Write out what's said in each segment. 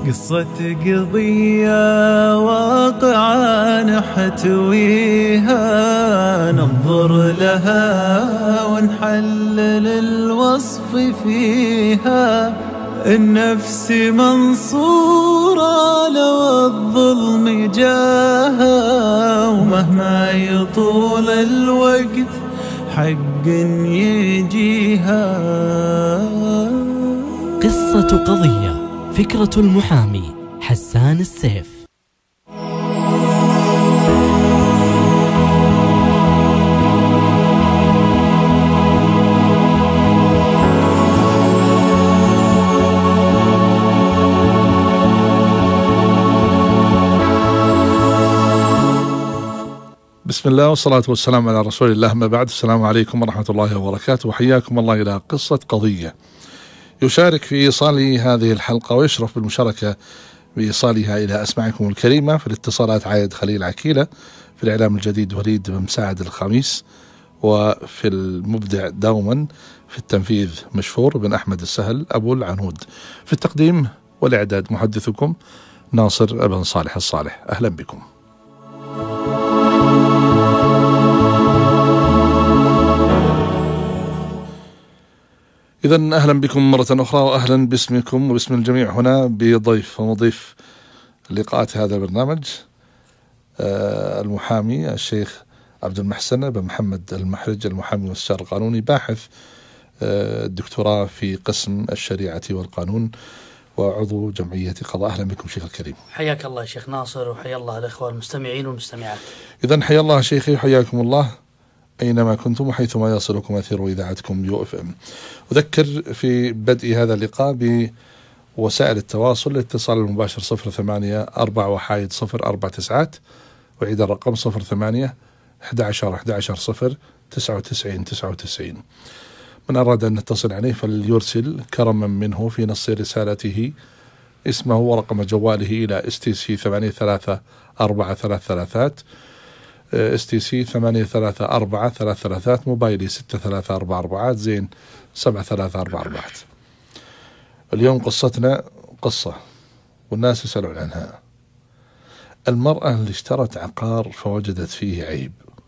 قصة قضية واقعة نحتويها، ننظر لها ونحلل الوصف فيها. النفس منصورة لو الظلم جاها، ومهما يطول الوقت حق يجيها. قصة قضية، فكرة المحامي حسان السيف. بسم الله والصلاة والسلام على رسول الله، ما بعد. السلام عليكم ورحمة الله وبركاته، وحياكم الله إلى قصة قضية. يشارك في إيصال هذه الحلقة ويشرف بالمشاركة بإيصالها إلى أسماعكم الكريمة في الاتصالات عايد خليل عكيلة، في الإعلام الجديد وليد بن مساعد الخميس، وفي المبدع دوما في التنفيذ مشفور بن أحمد السهل أبو العنود. في التقديم والإعداد محدثكم ناصر بن صالح الصالح. أهلا بكم. إذن أهلا بكم مرة أخرى، وأهلا باسمكم وباسم الجميع هنا بضيف ومضيف لقاءات هذا البرنامج، المحامي الشيخ عبد المحسن بن محمد المحرج، المحامي والمستشار القانوني، باحث الدكتوراه في قسم الشريعة والقانون، وعضو جمعية قضاء. أهلا بكم شيخ الكريم. حياك الله شيخ ناصر، وحيا الله الأخوة المستمعين والمستمعات. إذن حيا الله شيخي وحياكم الله أينما كنتم وحيثما يصلكم أثير إذاعتكم يو اف ام. أذكر في بدء هذا اللقاء بوسائل التواصل: الاتصال المباشر 08-4-1-0-4-9، وعيد الرقم 08-11-11-0-99-99. من أراد أن نتصل عليه فليرسل كرما منه في نص رسالته اسمه ورقم جواله إلى STC 83-433، STC 83-433، موبايلي 6344 زين 7344. اليوم قصتنا قصة والناس يسألون عنها: المرأة اللي اشترت عقار فوجدت فيه عيب.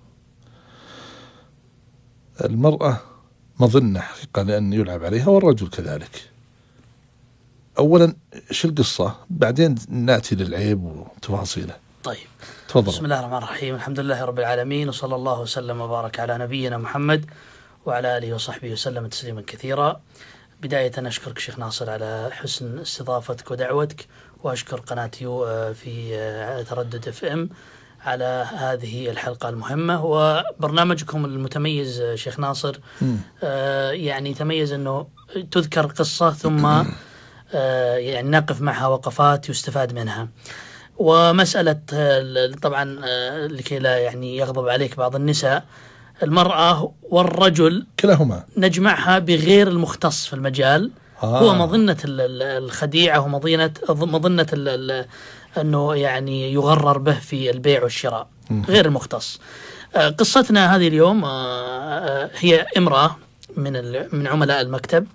المرأة مظنة حقيقة لأن يلعب عليها، والرجل كذلك. أولا شو القصة، بعدين نأتي للعيب وتفاصيله. طيب، تفضل. بسم الله الرحمن الرحيم، الحمد لله رب العالمين، وصلى الله وسلم وبارك على نبينا محمد وعلى آله وصحبه وسلم تسليما كثيرا. بداية أشكرك شيخ ناصر على حسن استضافتك ودعوتك، وأشكر قناة يو في تردد اف ام على هذه الحلقة المهمة، وبرنامجكم المتميز شيخ ناصر. يعني تميز أنه تذكر قصة ثم يعني نقف معها وقفات يستفاد منها. ومسألة طبعا لكي لا يعني يغضب عليك بعض النساء، المرأة والرجل كلاهما نجمعها بغير المختص في المجال. هو مظنة الخديعة ومظنة أنه يعني يغرر به في البيع والشراء، غير المختص. قصتنا هذه اليوم هي امرأة من عملاء المكتب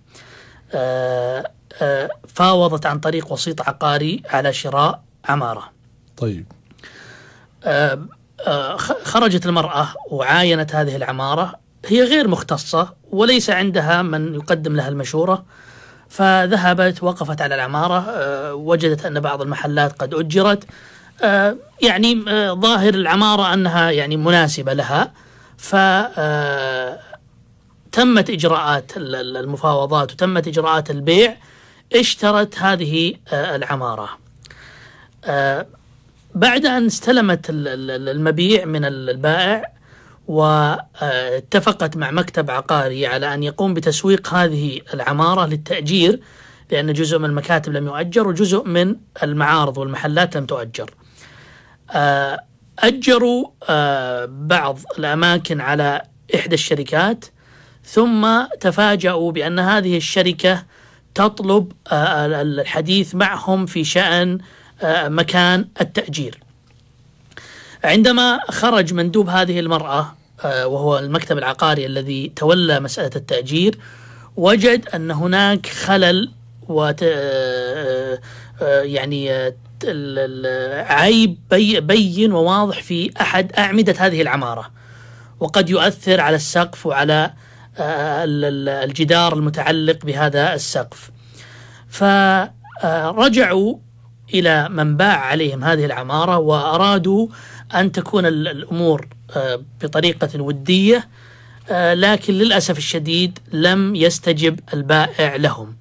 فاوضت عن طريق وسيط عقاري على شراء عمارة. طيب. خرجت المرأة وعاينت هذه العمارة، هي غير مختصة وليس عندها من يقدم لها المشورة، فذهبت وقفت على العمارة، وجدت أن بعض المحلات قد أجرت، يعني ظاهر العمارة أنها يعني مناسبة لها، فتمت إجراءات المفاوضات وتمت إجراءات البيع. اشترت هذه العمارة. بعد أن استلمت المبيع من البائع واتفقت مع مكتب عقاري على أن يقوم بتسويق هذه العمارة للتأجير، لأن جزء من المكاتب لم يؤجر وجزء من المعارض والمحلات لم تؤجر. أجروا بعض الأماكن على إحدى الشركات، ثم تفاجأوا بأن هذه الشركة تطلب الحديث معهم في شأن مكان التأجير. عندما خرج مندوب هذه المرأة وهو المكتب العقاري الذي تولى مسألة التأجير، وجد أن هناك خلل يعني عيب بين وواضح في أحد أعمدة هذه العمارة، وقد يؤثر على السقف وعلى الجدار المتعلق بهذا السقف. فرجعوا إلى من باع عليهم هذه العمارة وأرادوا أن تكون الأمور بطريقة ودية، لكن للأسف الشديد لم يستجب البائع لهم.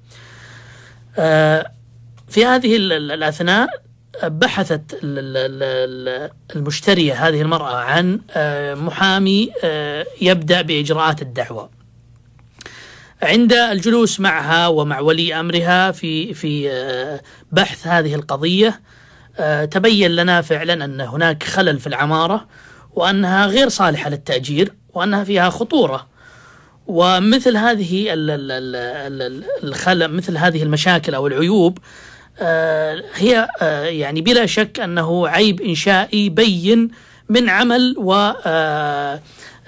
في هذه الأثناء بحثت المشترية هذه المرأة عن محامي يبدأ بإجراءات الدعوة. عند الجلوس معها ومع ولي أمرها في بحث هذه القضية، تبين لنا فعلا أن هناك خلل في العمارة، وأنها غير صالحة للتأجير، وأنها فيها خطورة. ومثل هذه مثل هذه المشاكل أو العيوب هي يعني بلا شك أنه عيب إنشائي بين من عمل وأعمال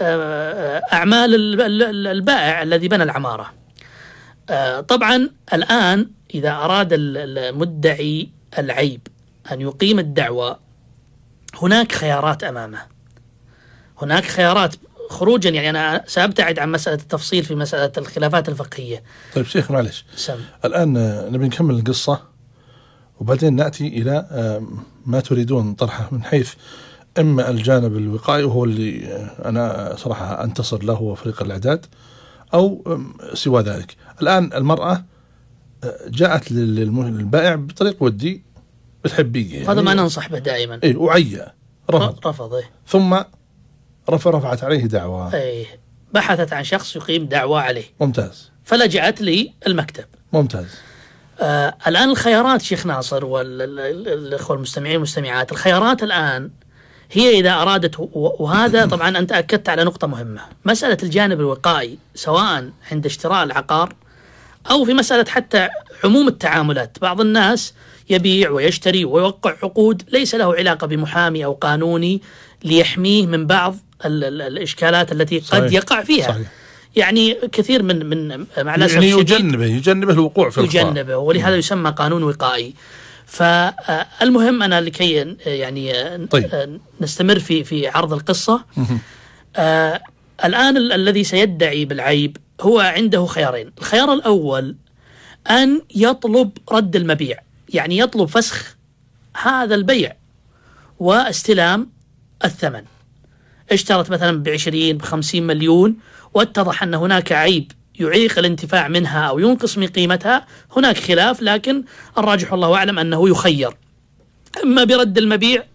البائع الذي بنى العمارة. طبعا الآن إذا أراد المدعي العيب أن يقيم الدعوة، هناك خيارات أمامه، هناك خيارات خروجا. يعني أنا سأبتعد عن مسألة التفصيل في مسألة الخلافات الفقهية. طيب شيخ معلش، الآن نبي نكمل القصة وبعدين نأتي إلى ما تريدون طرحه من حيث إما الجانب الوقائي وهو اللي أنا صراحة أنتصر له وفريق الإعداد، أو سوى ذلك. الآن المرأة جاءت للبائع بطريق ودي بتحبيه، يعني هذا ما ننصح به دائما. وعيّ رفض ثم رفعت عليه دعوة، بحثت عن شخص يقيم دعوة عليه. ممتاز. فلجأت للمكتب. ممتاز. الآن الخيارات شيخ ناصر والأخوة المستمعين والمستمعات، الخيارات الآن هي إذا أرادت، وهذا طبعا أنت أكدت على نقطة مهمة، مسألة الجانب الوقائي سواء عند اشتراء العقار أو في مسألة حتى عموم التعاملات. بعض الناس يبيع ويشتري ويوقع عقود ليس له علاقة بمحامي أو قانوني ليحميه من بعض الإشكالات التي قد يقع فيها. صحيح. يعني كثير من مع الأسف يعني يجنبه الوقوع في الخطأ، يجنبه، ولهذا يسمى قانون وقائي. فالمهم أنا لكي يعني نستمر في عرض القصة. الآن الذي سيدعي بالعيب هو عنده خيارين. الخيار الأول أن يطلب رد المبيع، يعني يطلب فسخ هذا البيع واستلام الثمن. اشترت مثلا ب20 ب50 مليون، واتضح أن هناك عيب يعيق الانتفاع منها أو ينقص من قيمتها، هناك خلاف، لكن الراجح والله أعلم أنه يخير إما برد المبيع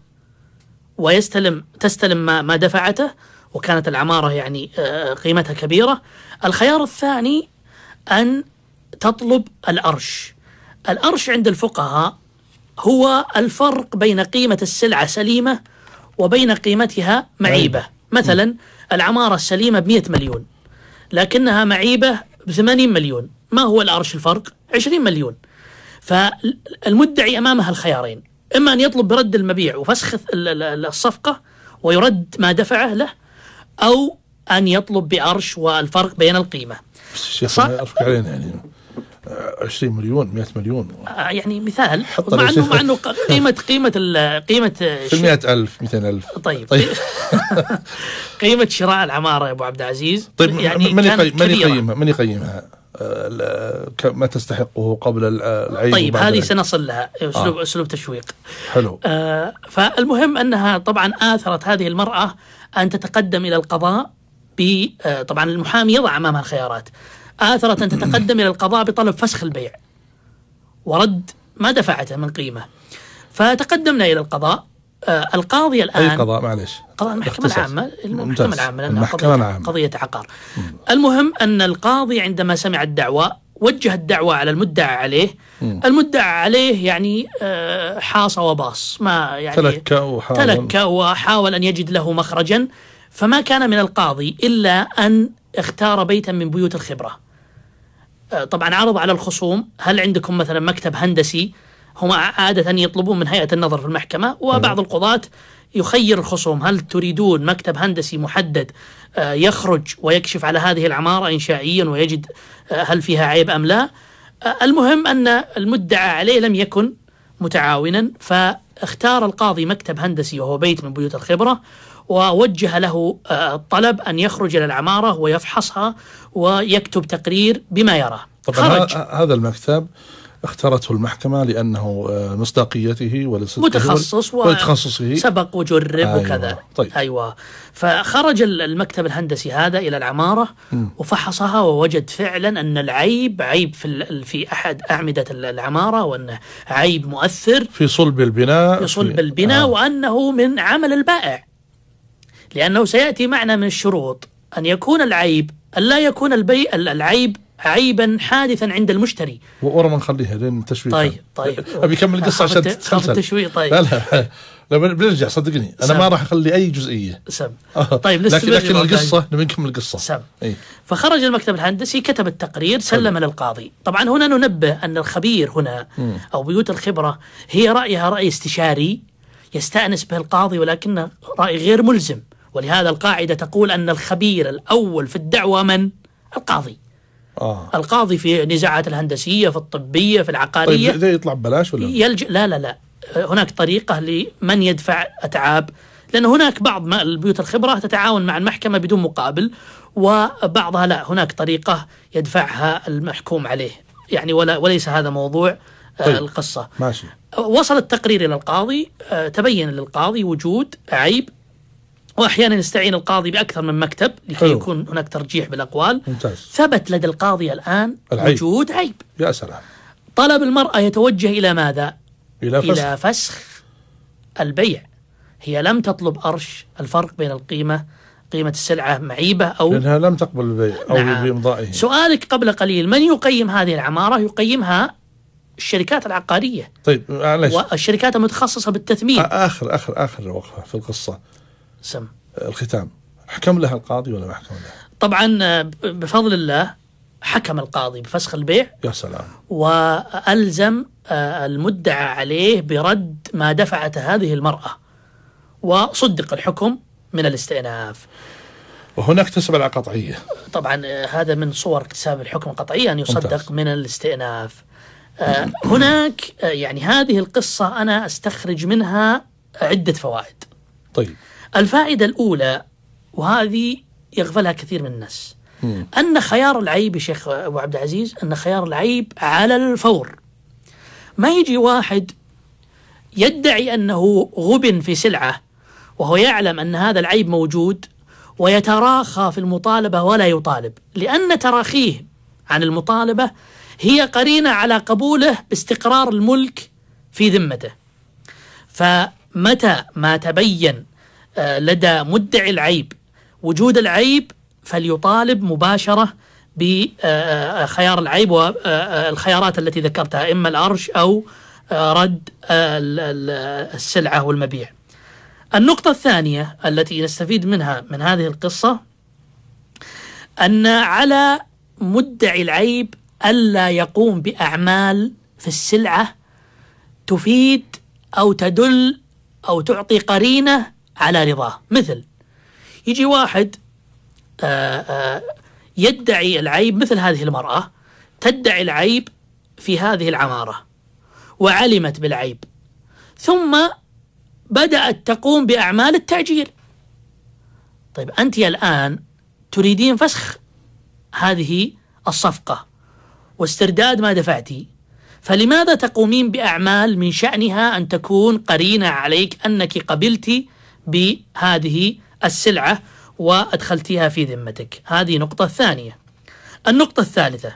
تستلم ما دفعته، وكانت العمارة يعني قيمتها كبيرة. الخيار الثاني أن تطلب الأرش. الأرش عند الفقهاء هو الفرق بين قيمة السلعة سليمة وبين قيمتها معيبة. مثلا العمارة السليمة ب100 مليون لكنها معيبة ب80 مليون، ما هو الأرش الفرق؟ 20 مليون. فالمدعي أمامها الخيارين، إما أن يطلب برد المبيع وفسخ الصفقة ويرد ما دفعه له، أو أن يطلب بأرش والفرق بين القيمة. الشيخ أرفق علينا يعني 20 مليون 100 مليون يعني مثال، مع أنه قيمة 100,000 200,000. طيب. قيمة شراء العمارة يا أبو عبد العزيز، طيب يعني من يقيمها ما تستحقه قبل العيب؟ طيب هذه سنصل لها، أسلوب تشويق. حلو. فالمهم أنها طبعا آثرت هذه المرأة أن تتقدم إلى القضاء طبعا المحامي يضع أمامها الخيارات. آثرت أن تتقدم إلى القضاء بطلب فسخ البيع ورد ما دفعته من قيمة. فتقدمنا إلى القضاء. القاضي الآن، أي قضاء؟ معلش، قضاء المحكمة العامة. المحكمة العامة قضية عقار. المهم أن القاضي عندما سمع الدعوة وجه الدعوة على المدعى عليه. المدعى عليه يعني حاص وباص، ما يعني تلكى وحاول أن يجد له مخرجا، فما كان من القاضي إلا أن اختار بيتا من بيوت الخبرة. طبعا عرض على الخصوم: هل عندكم مثلا مكتب هندسي؟ هم عادة يطلبون من هيئة النظر في المحكمة، وبعض القضاة يخير الخصوم: هل تريدون مكتب هندسي محدد يخرج ويكشف على هذه العمارة إنشائيا ويجد هل فيها عيب أم لا؟ المهم أن المدعى عليه لم يكن متعاونا. فاختار القاضي مكتب هندسي وهو بيت من بيوت الخبرة، ووجه له الطلب أن يخرج إلى العمارة ويفحصها ويكتب تقرير بما يراه. طبعا هذا المكتب اختارته المحكمة لأنه مصداقيته ولصدقه متخصص وتخصصه سبق وجرب وكذا. طيب. أيوة. فخرج المكتب الهندسي هذا إلى العمارة وفحصها، ووجد فعلا أن العيب عيب في أحد أعمدة العمارة، وأنه عيب مؤثر في صلب البناء وأنه من عمل البائع، لأنه سيأتي معنا من الشروط أن يكون العيب ألا يكون العيب عيبا حادثا عند المشتري. ورا ما نخليها لين التشويق. طيب أبي كمل القصة عشان تتسلسل التشويق. طيب لا بنرجع صدقني أنا ما راح أخلي أي جزئية. طيب لكن القصة نبي نكمل القصة. فخرج المكتب الهندسي كتب التقرير سلم للقاضي. طبعا هنا ننبه أن الخبير هنا أو بيوت الخبرة هي رأيها رأي استشاري يستأنس به القاضي، ولكنه رأي غير ملزم. ولهذا القاعدة تقول أن الخبير الأول في الدعوة من؟ القاضي. القاضي في النزاعات الهندسية، في الطبية، في العقارية. طيب يطلع ببلاش ولا لا هناك طريقة لمن يدفع أتعاب، لأن هناك بعض البيوت الخبرة تتعاون مع المحكمة بدون مقابل، وبعضها لا، هناك طريقة يدفعها المحكوم عليه يعني، وليس هذا موضوع القصة. ماشي. وصل التقرير إلى القاضي، تبين للقاضي وجود عيب، وأحيانا يستعين القاضي بأكثر من مكتب لكي يكون هناك ترجيح بالأقوال. ممتاز. ثبت لدى القاضي الآن وجود عيب. يا سلام. طلب المرأة يتوجه إلى ماذا؟ إلى فسخ البيع. هي لم تطلب أرش، الفرق بين قيمة السلعة معيبة أو لأنها لم تقبل البيع أو بإمضائه. سؤالك قبل قليل، من يقيم هذه العمارة؟ يقيمها الشركات العقارية. طيب معلش. والشركات المتخصصة بالتثمين. آخر وقفة في القصة. الختام، حكم لها القاضي ولا ما حكم لها؟ طبعا بفضل الله حكم القاضي بفسخ البيع. يا سلام. وألزم المدعى عليه برد ما دفعته هذه المرأة، وصدق الحكم من الاستئناف. وهناك اكتسب القطعية. طبعا هذا من صور اكتساب الحكم القطعية، أن يصدق من الاستئناف. هناك يعني هذه القصة أنا أستخرج منها عدة فوائد. طيب. الفائدة الأولى، وهذه يغفلها كثير من الناس، أن خيار العيب يا شيخ أبو عبد العزيز، أن خيار العيب على الفور. ما يجي واحد يدعي أنه غبن في سلعة وهو يعلم أن هذا العيب موجود ويتراخى في المطالبة ولا يطالب، لأن تراخيه عن المطالبة هي قرينة على قبوله باستقرار الملك في ذمته. فمتى ما تبين لدى مدعي العيب وجود العيب فليطالب مباشرة بخيار العيب والخيارات التي ذكرتها، إما الأرش أو رد السلعة والمبيع. النقطة الثانية التي نستفيد منها من هذه القصة، أن على مدعي العيب ألا يقوم بأعمال في السلعة تفيد أو تدل أو تعطي قرينة على رضاه. مثل يجي واحد يدعي العيب، مثل هذه المرأة تدعي العيب في هذه العمارة وعلمت بالعيب، ثم بدأت تقوم بأعمال التأجير. طيب أنت الآن تريدين فسخ هذه الصفقة واسترداد ما دفعتي، فلماذا تقومين بأعمال من شأنها أن تكون قرينة عليك أنك قبلتي بهذه السلعة وأدخلتيها في ذمتك؟ هذه نقطة ثانية. النقطة الثالثة،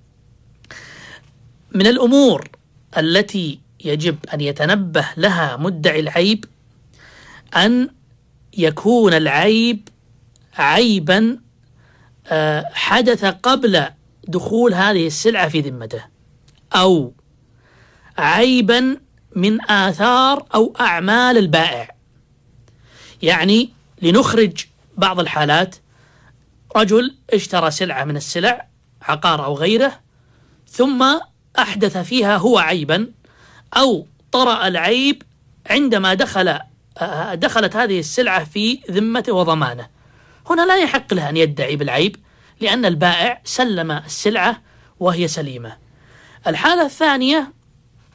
من الأمور التي يجب أن يتنبه لها مدعي العيب أن يكون العيب عيبا حدث قبل دخول هذه السلعة في ذمته، أو عيبا من آثار أو أعمال البائع. يعني لنخرج بعض الحالات، رجل اشترى سلعة من السلع، عقار أو غيره، ثم أحدث فيها هو عيبا، أو طرأ العيب عندما دخلت هذه السلعة في ذمته وضمانه. هنا لا يحق له أن يدعي بالعيب، لأن البائع سلم السلعة وهي سليمة. الحالة الثانية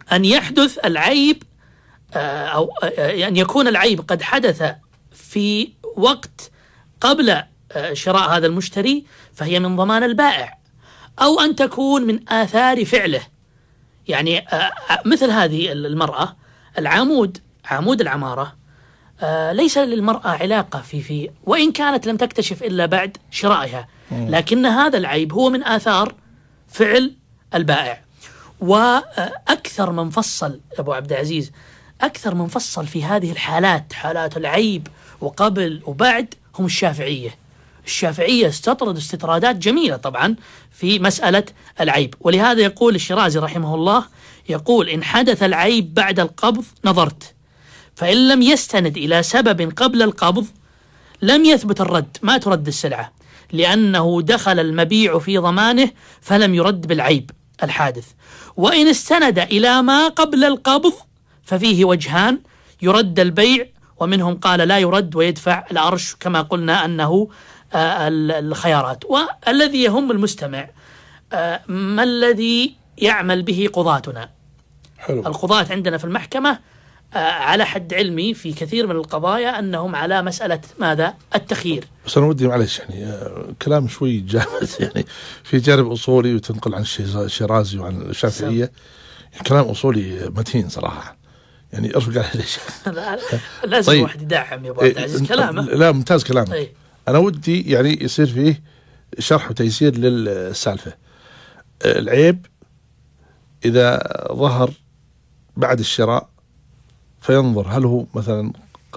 أن يحدث العيب أو أن يكون العيب قد حدث في وقت قبل شراء هذا المشتري، فهي من ضمان البائع، أو أن تكون من آثار فعله. يعني مثل هذه المرأة، عمود العمارة ليس للمرأة علاقة في وإن كانت لم تكتشف إلا بعد شرائها، لكن هذا العيب هو من آثار فعل البائع. وأكثر من فصل أبو عبد العزيز، أكثر من فصل في هذه الحالات، حالات العيب وقبل وبعد، هم الشافعية استطرد استطرادات جميلة طبعا في مسألة العيب. ولهذا يقول الشيرازي رحمه الله، يقول: إن حدث العيب بعد القبض نظرت، فإن لم يستند إلى سبب قبل القبض لم يثبت الرد، ما ترد السلعة، لأنه دخل المبيع في ضمانه فلم يرد بالعيب الحادث. وإن استند إلى ما قبل القبض ففيه وجهان: يرد البيع، ومنهم قال لا يرد ويدفع الأرش، كما قلنا أنه الخيارات. والذي يهم المستمع ما الذي يعمل به قضاتنا. حلو. القضاة عندنا في المحكمة على حد علمي في كثير من القضايا أنهم على مسألة ماذا؟ التخيير. بس أنا ودي معلش يعني كلام شوي جامد، يعني في جانب أصولي وتنقل عن الشيرازي وعن الشافعية، كلام أصولي متين صراحة، يعني ارفق عليه ليش. لازم طيب. واحد يدعم يا أبو عبد العزيز كلامه. لا ممتاز كلامك. طيب. أنا ودي يعني يصير فيه شرح وتيسير للسالفة. العيب إذا ظهر بعد الشراء فينظر هل هو مثلا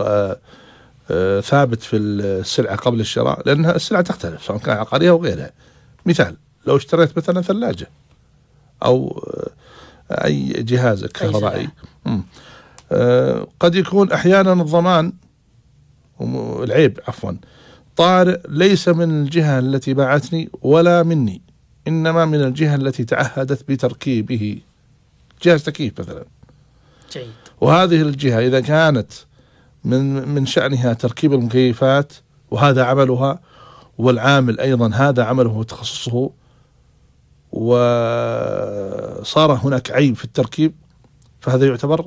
ثابت في السلعة قبل الشراء، لأنها السلعة تختلف سواء كان عقارية أو غيرها. مثال، لو اشتريت مثلا ثلاجة أو أي جهاز كهربائي، قد يكون أحيانا الضمان العيب طارئ ليس من الجهة التي باعتني ولا مني، إنما من الجهة التي تعهدت بتركيبه، جهاز تكييف مثلا. جيد. وهذه الجهة إذا كانت من شأنها تركيب المكيفات وهذا عملها، والعامل أيضا هذا عمله وتخصصه، وصار هناك عيب في التركيب، فهذا يعتبر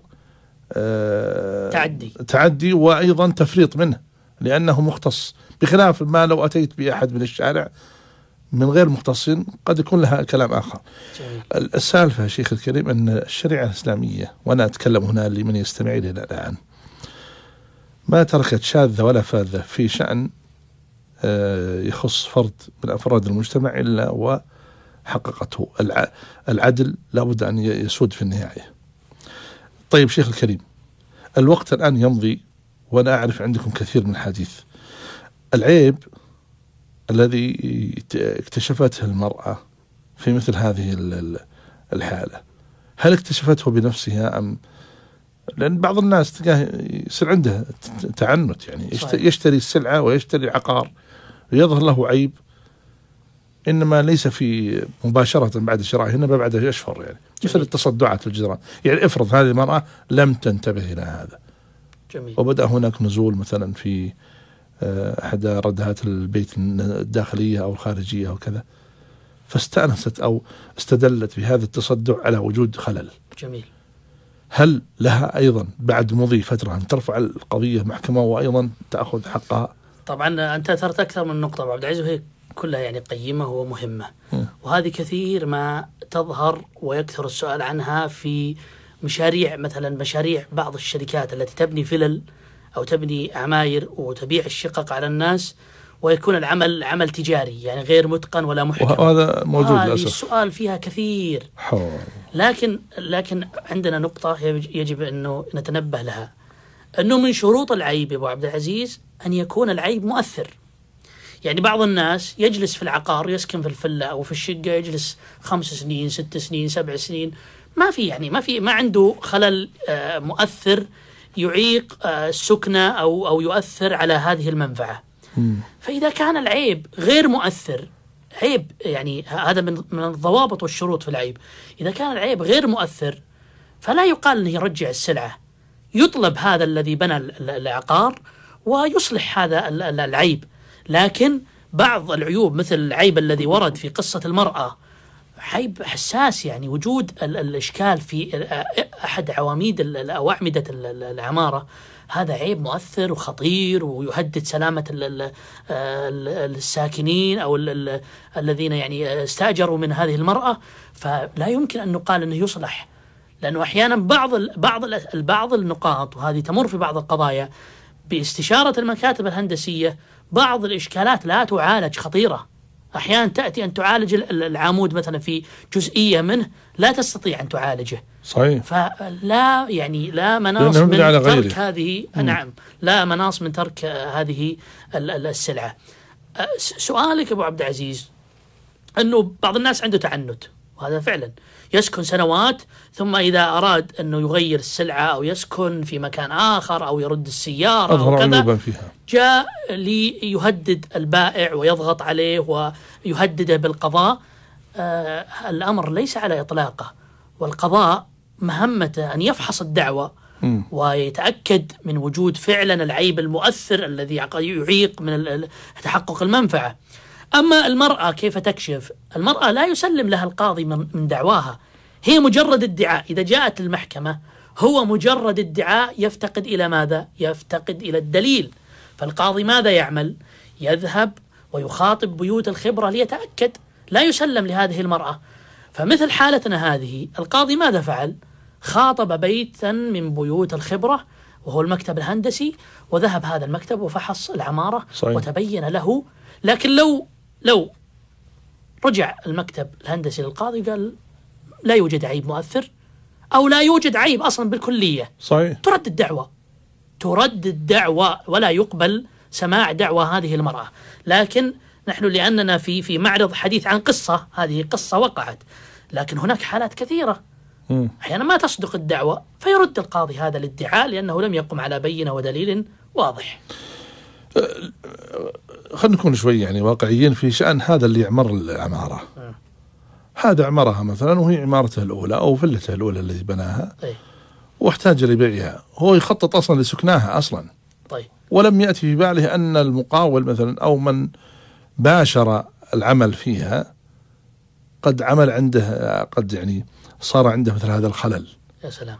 تعدي وأيضا تفريط منه لأنه مختص، بخلاف ما لو أتيت بأحد من الشارع من غير مختصين قد يكون لها كلام آخر. السالفة شيخ الكريم أن الشريعة الإسلامية، وأنا أتكلم هنا لمن يستمع لي الآن، ما تركت شاذة ولا فاذة في شأن يخص فرد من أفراد المجتمع إلا وحققته. العدل لابد أن يسود في النهاية. طيب شيخ الكريم، الوقت الآن يمضي وأنا أعرف عندكم كثير من الحديث. العيب الذي اكتشفته المرأة في مثل هذه الحالة، هل اكتشفته بنفسها أم؟ لأن بعض الناس تلقاه يصير عنده تعنت، يعني يشتري السلعة ويشتري عقار ويظهر له عيب، إنما ليس في مباشرة بعد شرائه، إنما بعد أشهر، يعني مثل التصدعات في الجيران. يعني افرض هذه المرأة لم تنتبه إلى هذا. جميل. وبدأ هناك نزول مثلا في أحد ردهات البيت الداخلية أو الخارجية أو كذا، فاستأنست أو استدلت بهذا التصدع على وجود خلل. جميل. هل لها أيضا بعد مضي فترة أن ترفع القضية محكمة وأيضا تأخذ حقها؟ طبعا أنت أثرت أكثر من نقطة أبو عبد العزيز، وهي كلها يعني قيمة ومهمة. وهذه كثير ما تظهر ويكثر السؤال عنها في مشاريع، مثلا مشاريع بعض الشركات التي تبني فلل أو تبني عماير وتبيع الشقق على الناس، ويكون العمل عمل تجاري يعني غير متقن ولا محكم. وهذا موجود للأسف. السؤال فيها كثير. لكن عندنا نقطة يجب أنه نتنبه لها، أنه من شروط العيب يا أبو عبد العزيز أن يكون العيب مؤثر. يعني بعض الناس يجلس في العقار، يسكن في الفلة أو في الشقة، يجلس 5 سنين 6 سنين 7 سنين، ما عنده خلل مؤثر يعيق السكنة أو يؤثر على هذه المنفعة. فإذا كان العيب غير مؤثر، عيب يعني هذا من الضوابط والشروط في العيب، إذا كان العيب غير مؤثر فلا يقال أنه يرجع السلعة، يطلب هذا الذي بنى العقار ويصلح هذا العيب. لكن بعض العيوب مثل العيب الذي ورد في قصة المرأة عيب حساس. يعني وجود الإشكال في أحد عواميد أو أعمدة العمارة هذا عيب مؤثر وخطير ويهدد سلامة الساكنين أو الذين يعني استأجروا من هذه المرأة. فلا يمكن أن نقال أنه يصلح، لأنه أحيانا بعض النقاط، وهذه تمر في بعض القضايا باستشارة المكاتب الهندسية، بعض الإشكالات لا تعالج، خطيرة. أحيانا تأتي أن تعالج العمود مثلا في جزئية منه لا تستطيع أن تعالجه. صحيح. فلا يعني لا مناص من ترك هذه نعم لا مناص من ترك هذه السلعة. سؤالك أبو عبد العزيز أنه بعض الناس عنده تعنت، وهذا فعلا يسكن سنوات ثم إذا أراد أنه يغير السلعة أو يسكن في مكان آخر أو يرد السيارة أو كذا جاء ليهدد البائع ويضغط عليه ويهدده بالقضاء. الأمر ليس على إطلاقه، والقضاء مهمته أن يفحص الدعوة ويتأكد من وجود فعلا العيب المؤثر الذي يعيق من تحقق المنفعة. أما المرأة كيف تكشف؟ المرأة لا يسلم لها القاضي من دعواها، هي مجرد ادعاء. إذا جاءت المحكمة هو مجرد ادعاء يفتقد إلى ماذا؟ يفتقد إلى الدليل. فالقاضي ماذا يعمل؟ يذهب ويخاطب بيوت الخبرة ليتأكد، لا يسلم لهذه المرأة. فمثل حالتنا هذه القاضي ماذا فعل؟ خاطب بيتا من بيوت الخبرة وهو المكتب الهندسي، وذهب هذا المكتب وفحص العمارة. صحيح. وتبين له. لكن لو رجع المكتب الهندسي للقاضي قال لا يوجد عيب مؤثر أو لا يوجد عيب أصلا بالكلية، صحيح. ترد الدعوة ولا يقبل سماع دعوة هذه المرأة. لكن نحن لأننا في معرض حديث عن قصة، هذه قصة وقعت، لكن هناك حالات كثيرة أحيانا ما تصدق الدعوة فيرد القاضي هذا الادعاء لأنه لم يقم على بينة ودليل واضح. خلينا نكون شوي يعني واقعيين في شأن هذا اللي يعمر العمارة. هذا عمرها مثلا وهي عمارته الأولى أو فلته الأولى التي بناها، واحتاج لبيعها، هو يخطط أصلا لسكناها أصلا. طيب. ولم يأتي في باله أن المقاول مثلا أو من باشر العمل فيها قد عمل عنده، قد يعني صار عنده مثل هذا الخلل. يا سلام.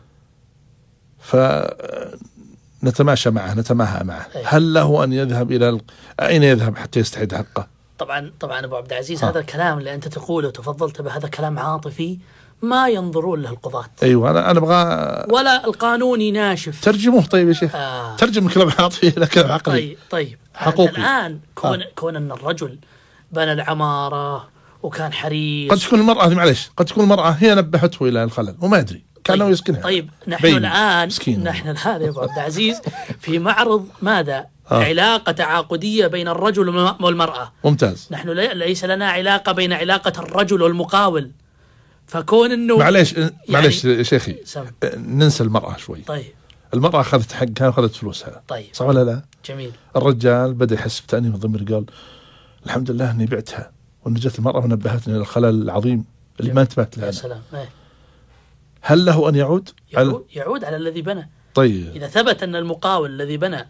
نتماشى معه، نتماهى معه. هل له أن يذهب إلى أين يذهب حتى يستعيد حقه؟ طبعا أبو عبد العزيز هذا الكلام اللي أنت تقوله وتفضلت به هذا كلام عاطفي ما ينظرون له القضاة. أيوة أنا أبغى ولا القانوني ناشف. ترجموه طيب يا شيخ. ترجم كلام عاطفي إلى كلام عقلي. طيب حقوقي. الآن كون أن الرجل بنى العمارة وكان حريص، قد تكون المرأة معلش قد تكون المرأة هي نبهته إلى الخلل وما أدري كانوا يسكنها. طيب نحن الآن الآن يا أبو عبد العزيز في معرض ماذا؟ علاقة تعاقدية بين الرجل والمرأة. ممتاز. نحن ليس لنا علاقة بين علاقة الرجل والمقاول. فكون انه معليش يا شيخي ننسى المرأة شوي. طيب. المرأة أخذت حقها وأخذت فلوسها. طيب. صح ولا لا؟ جميل. الرجال بدأ يحس بتأنيب الضمير، قال الحمد لله إني بعتها وإن جت المرأة ونبهتني للخلل العظيم اللي ما انتبهت له. يا سلام. هل له أن يعود على الذي بنى؟ طيب. إذا ثبت أن المقاول الذي بنى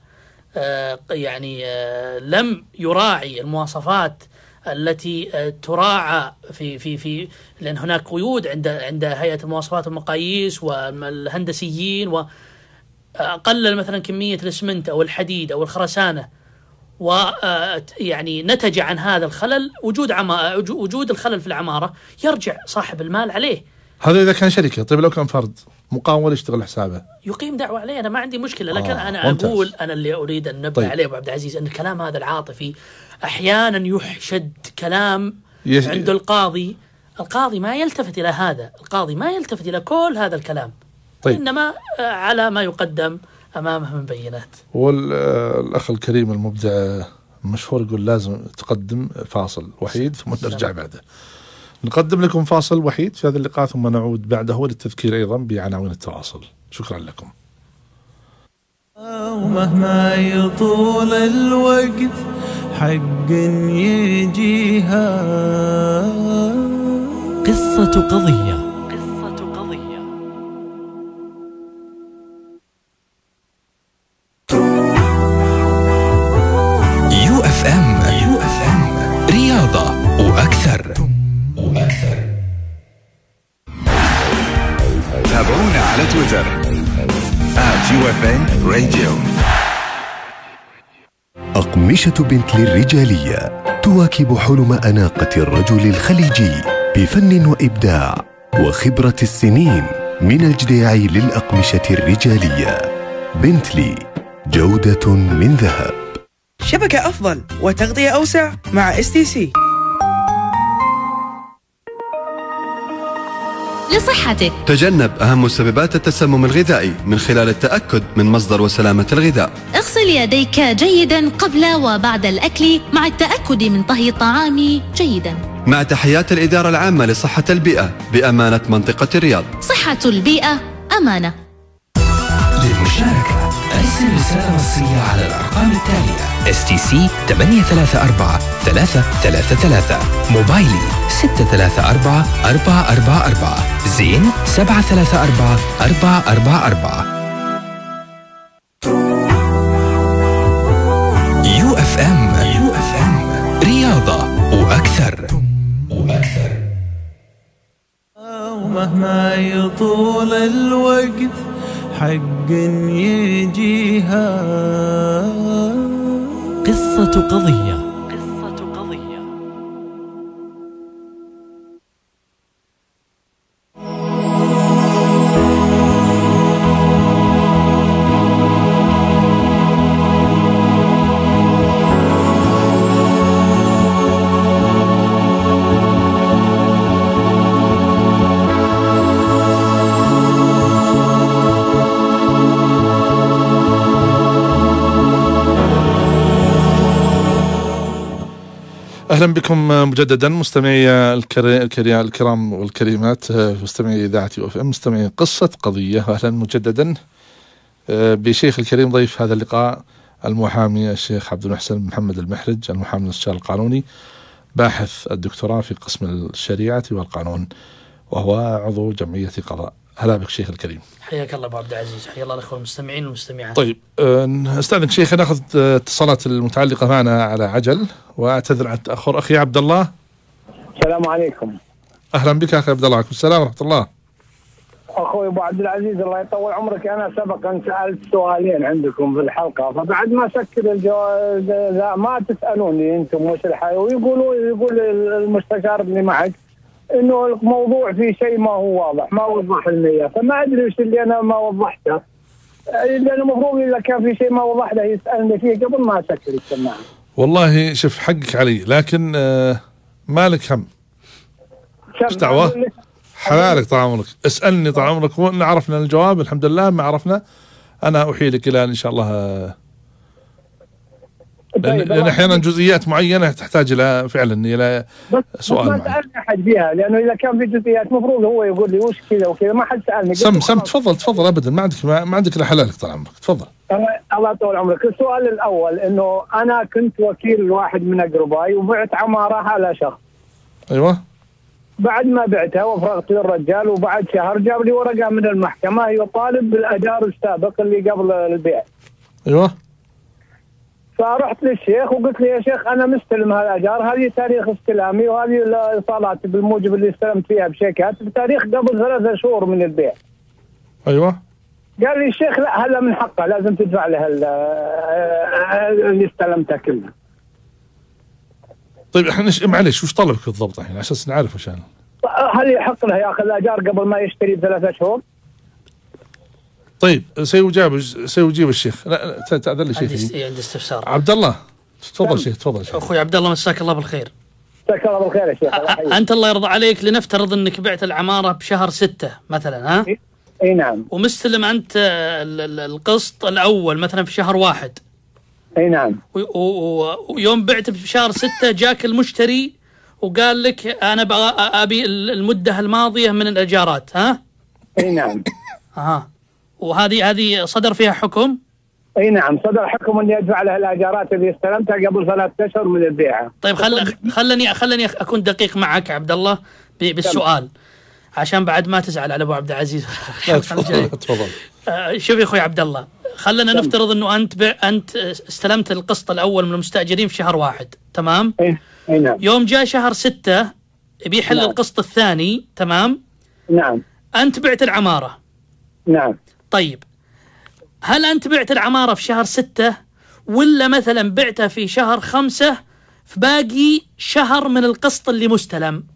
لم يراعي المواصفات التي تراعى في لأن هناك قيود عند هيئة المواصفات والمقاييس والهندسيين، وقلل مثلا كمية الإسمنت أو الحديد أو الخرسانة، ويعني نتج عن هذا الخلل وجود الخلل في العمارة، يرجع صاحب المال عليه. هذا إذا كان شركة. طيب لو كان فرد مقاول يشتغل حسابه يقيم دعوة عليه، أنا ما عندي مشكلة. لكن أنا أقول أنا اللي أريد أن نبه عليه أبو عبد العزيز أن الكلام هذا العاطفي أحيانا يحشد كلام عند القاضي ما يلتفت إلى هذا، القاضي ما يلتفت إلى كل هذا الكلام. طيب. إنما على ما يقدم أمامه من بينات. والأخ الكريم المبدع المشهور يقول لازم تقدم فاصل وحيد ثم نرجع بعده. نقدم لكم فاصل وحيد في هذا اللقاء ثم نعود بعده للتذكير أيضا بعناوين التواصل. شكرا لكم. ومهما يطول الوقت حق يجيها قصة قضية. يو اف ام رياضة وأكثر. على تويتر @UFM Radio. أقمشة بنتلي الرجالية تواكب حلم أناقة الرجل الخليجي بفن وإبداع وخبرة السنين من الجديع للأقمشة الرجالية. بنتلي، جودة من ذهب. شبكة أفضل وتغطية أوسع مع STC. لصحتك تجنب أهم مسببات التسمم الغذائي من خلال التأكد من مصدر وسلامة الغذاء. اغسل يديك جيدا قبل وبعد الأكل مع التأكد من طهي الطعام جيدا. مع تحيات الإدارة العامة لصحة البيئة بأمانة منطقة الرياض. صحة البيئة أمانة. للمشاركة أرسل رسالة نصية على الأرقام التالية: STC 834 333، موبايلي 634 444، زين 734 444. UFM رياضة وأكثر. ومهما يطول الوقت حق يجيها. قصة قضية. أهلا بكم مجددا مستمعي الكرام والكريمات، مستمعي إذاعة UFM، مستمعي قصة قضية. أهلا مجددا بشيخ الكريم ضيف هذا اللقاء المحامي الشيخ عبد المحسن محمد المحرج، المحامي الاستشاري القانوني، باحث الدكتوراه في قسم الشريعة والقانون، وهو عضو جمعية قضاء. هلا بك شيخ الكريم. حياك الله ابو عبد العزيز، حيا الله الاخوه المستمعين والمستمعات. طيب استاذنك شيخ ناخذ اتصالات المتعلقه معنا على عجل، واعتذر عن التاخر. اخي عبد الله. السلام عليكم. اهلا بك اخي عبد الله. وعليكم السلام ورحمه الله. اخوي ابو عبد العزيز الله يطول عمرك، انا سبقا سالت سؤالين عندكم في الحلقه، فبعد ما سكر الجواب لا ما تسالوني انتم وش الحال، يقول المستشار اللي معك انه الموضوع فيه شيء ما هو واضح، ما وضح النية، فما ادري وش اللي انا ما وضحته، لان المفروض اذا كان في شيء ما وضح له يسالني فيه قبل ما اسكر السماعه. والله شوف حقك علي، لكن مالك هم. ايش دعوه؟ حلالك طال عمرك، اسالني طال عمرك، وان عرفنا الجواب الحمد لله، ما عرفنا انا احيلك الى ان شاء الله، لأن أحيانا جزئيات معينة تحتاج إلى فعلا إلى سؤال ما سألني أحد فيها، لأنه إذا كان في جزئيات مفروض هو يقول لي وش كذا وكذا، ما حد سألني. سم تفضل أبدا، ما عندك إلا حلالك طال عمرك، تفضل. الله يطول عمرك. السؤال الأول إنه أنا كنت وكيل واحد من أقربائي وبعت عمارة على شخص. أيوة. بعد ما بعتها وفرغت للرجال، وبعد شهر جاب لي ورقة من المحكمة يطالب بالأجار السابق اللي قبل البيع. أيوة. فرحت للشيخ وقلت له يا شيخ أنا مستلم هالأجار، هذه تاريخ استلامي وهذه الإيصالات بالموجب اللي استلمت فيها بشيكات بتاريخ قبل 3 شهور من البيع. أيوة. قال لي الشيخ لا هذا من حقه، لازم تدفع له اللي استلمته كله. طيب احنا معلش وش طلبك بالضبط الحين عشان نعرف وش هل يحق له ياخذ الأجار قبل ما يشتري ب3 شهور؟ طيب سيجيب الشيخ. لا تأذن لي شيخ. عندي استفسار. عبد الله تفضل شيخ، تفضل شيخ. اخوي عبد الله مساك الله بالخير. مساك الله بالخير يا شيخ. انت الله يرضى عليك، لنفترض انك بعت العمارة بشهر 6 مثلا، ها؟ اي نعم. ومستلم انت القسط الاول مثلا في شهر 1. اي نعم. ويوم بعت بشهر 6 جاك المشتري وقال لك انا ابي المدة الماضية من الاجارات، ها؟ اي نعم. وهذه صدر فيها حكم؟ اي نعم صدر حكم اني ادفع له الاجارات اللي استلمتها قبل 3 أشهر من البيعه. طيب خلني اكون دقيق معك عبد الله بالسؤال عشان بعد ما تزعل على ابو عبد العزيز. تفضل. شوف يا اخوي عبد الله، خلنا نفترض انه انت استلمت القسط الاول من المستاجرين في شهر 1، تمام؟ اي نعم. يوم جاء شهر 6 بيحل القسط الثاني، تمام؟ نعم. انت بعت العمارة نعم. طيب هل أنت بعت العمارة في شهر 6 ولا مثلا بعتها في شهر 5 في باقي شهر من القسط اللي مستلم؟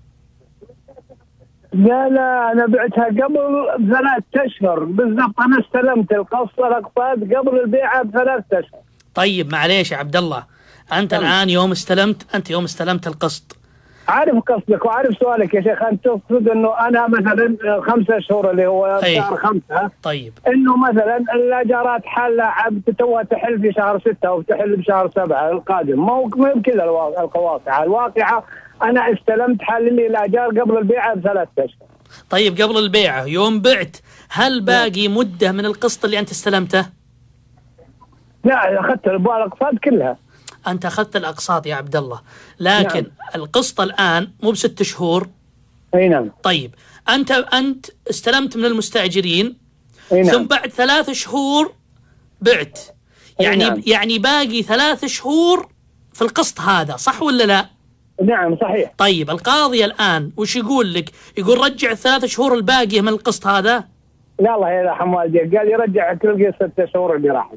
لا أنا بعتها قبل 3 أشهر بالضبط. أنا استلمت الأقساط قبل البيعة ب3 أشهر. طيب معليش يا عبد الله، أنت الآن يوم استلمت القسط. عارف قصدك وعارف سؤالك يا شيخ. أنت تقصد إنه أنا مثلا 5 أشهر اللي هو شهر 5. طيب إنه مثلا الإيجارات حالة عبد توها تحل في شهر 6 أو تحل بشهر 7 القادم. ما هو بكل الواقعة. الواقعة أنا استلمت حل لي الإيجار قبل البيعة ب3 أشهر. طيب قبل البيعة يوم بعت هل باقي مدة من القسط اللي أنت استلمته؟ لا أخذت الأقساط كلها. أنت أخذت الأقساط يا عبد الله، لكن القسط الآن مو ب6 شهور. أي نعم. طيب أنت استلمت من المستأجرين نعم. ثم بعد 3 شهور بعت، يعني نعم. يعني باقي 3 شهور في القسط هذا، صح ولا لا؟ نعم صحيح. طيب القاضي الآن وش يقول لك؟ يقول رجع ال3 شهور الباقية من القسط هذا؟ لا الله يرحم والديك، قال يرجع كل 6 شهور اللي راحت.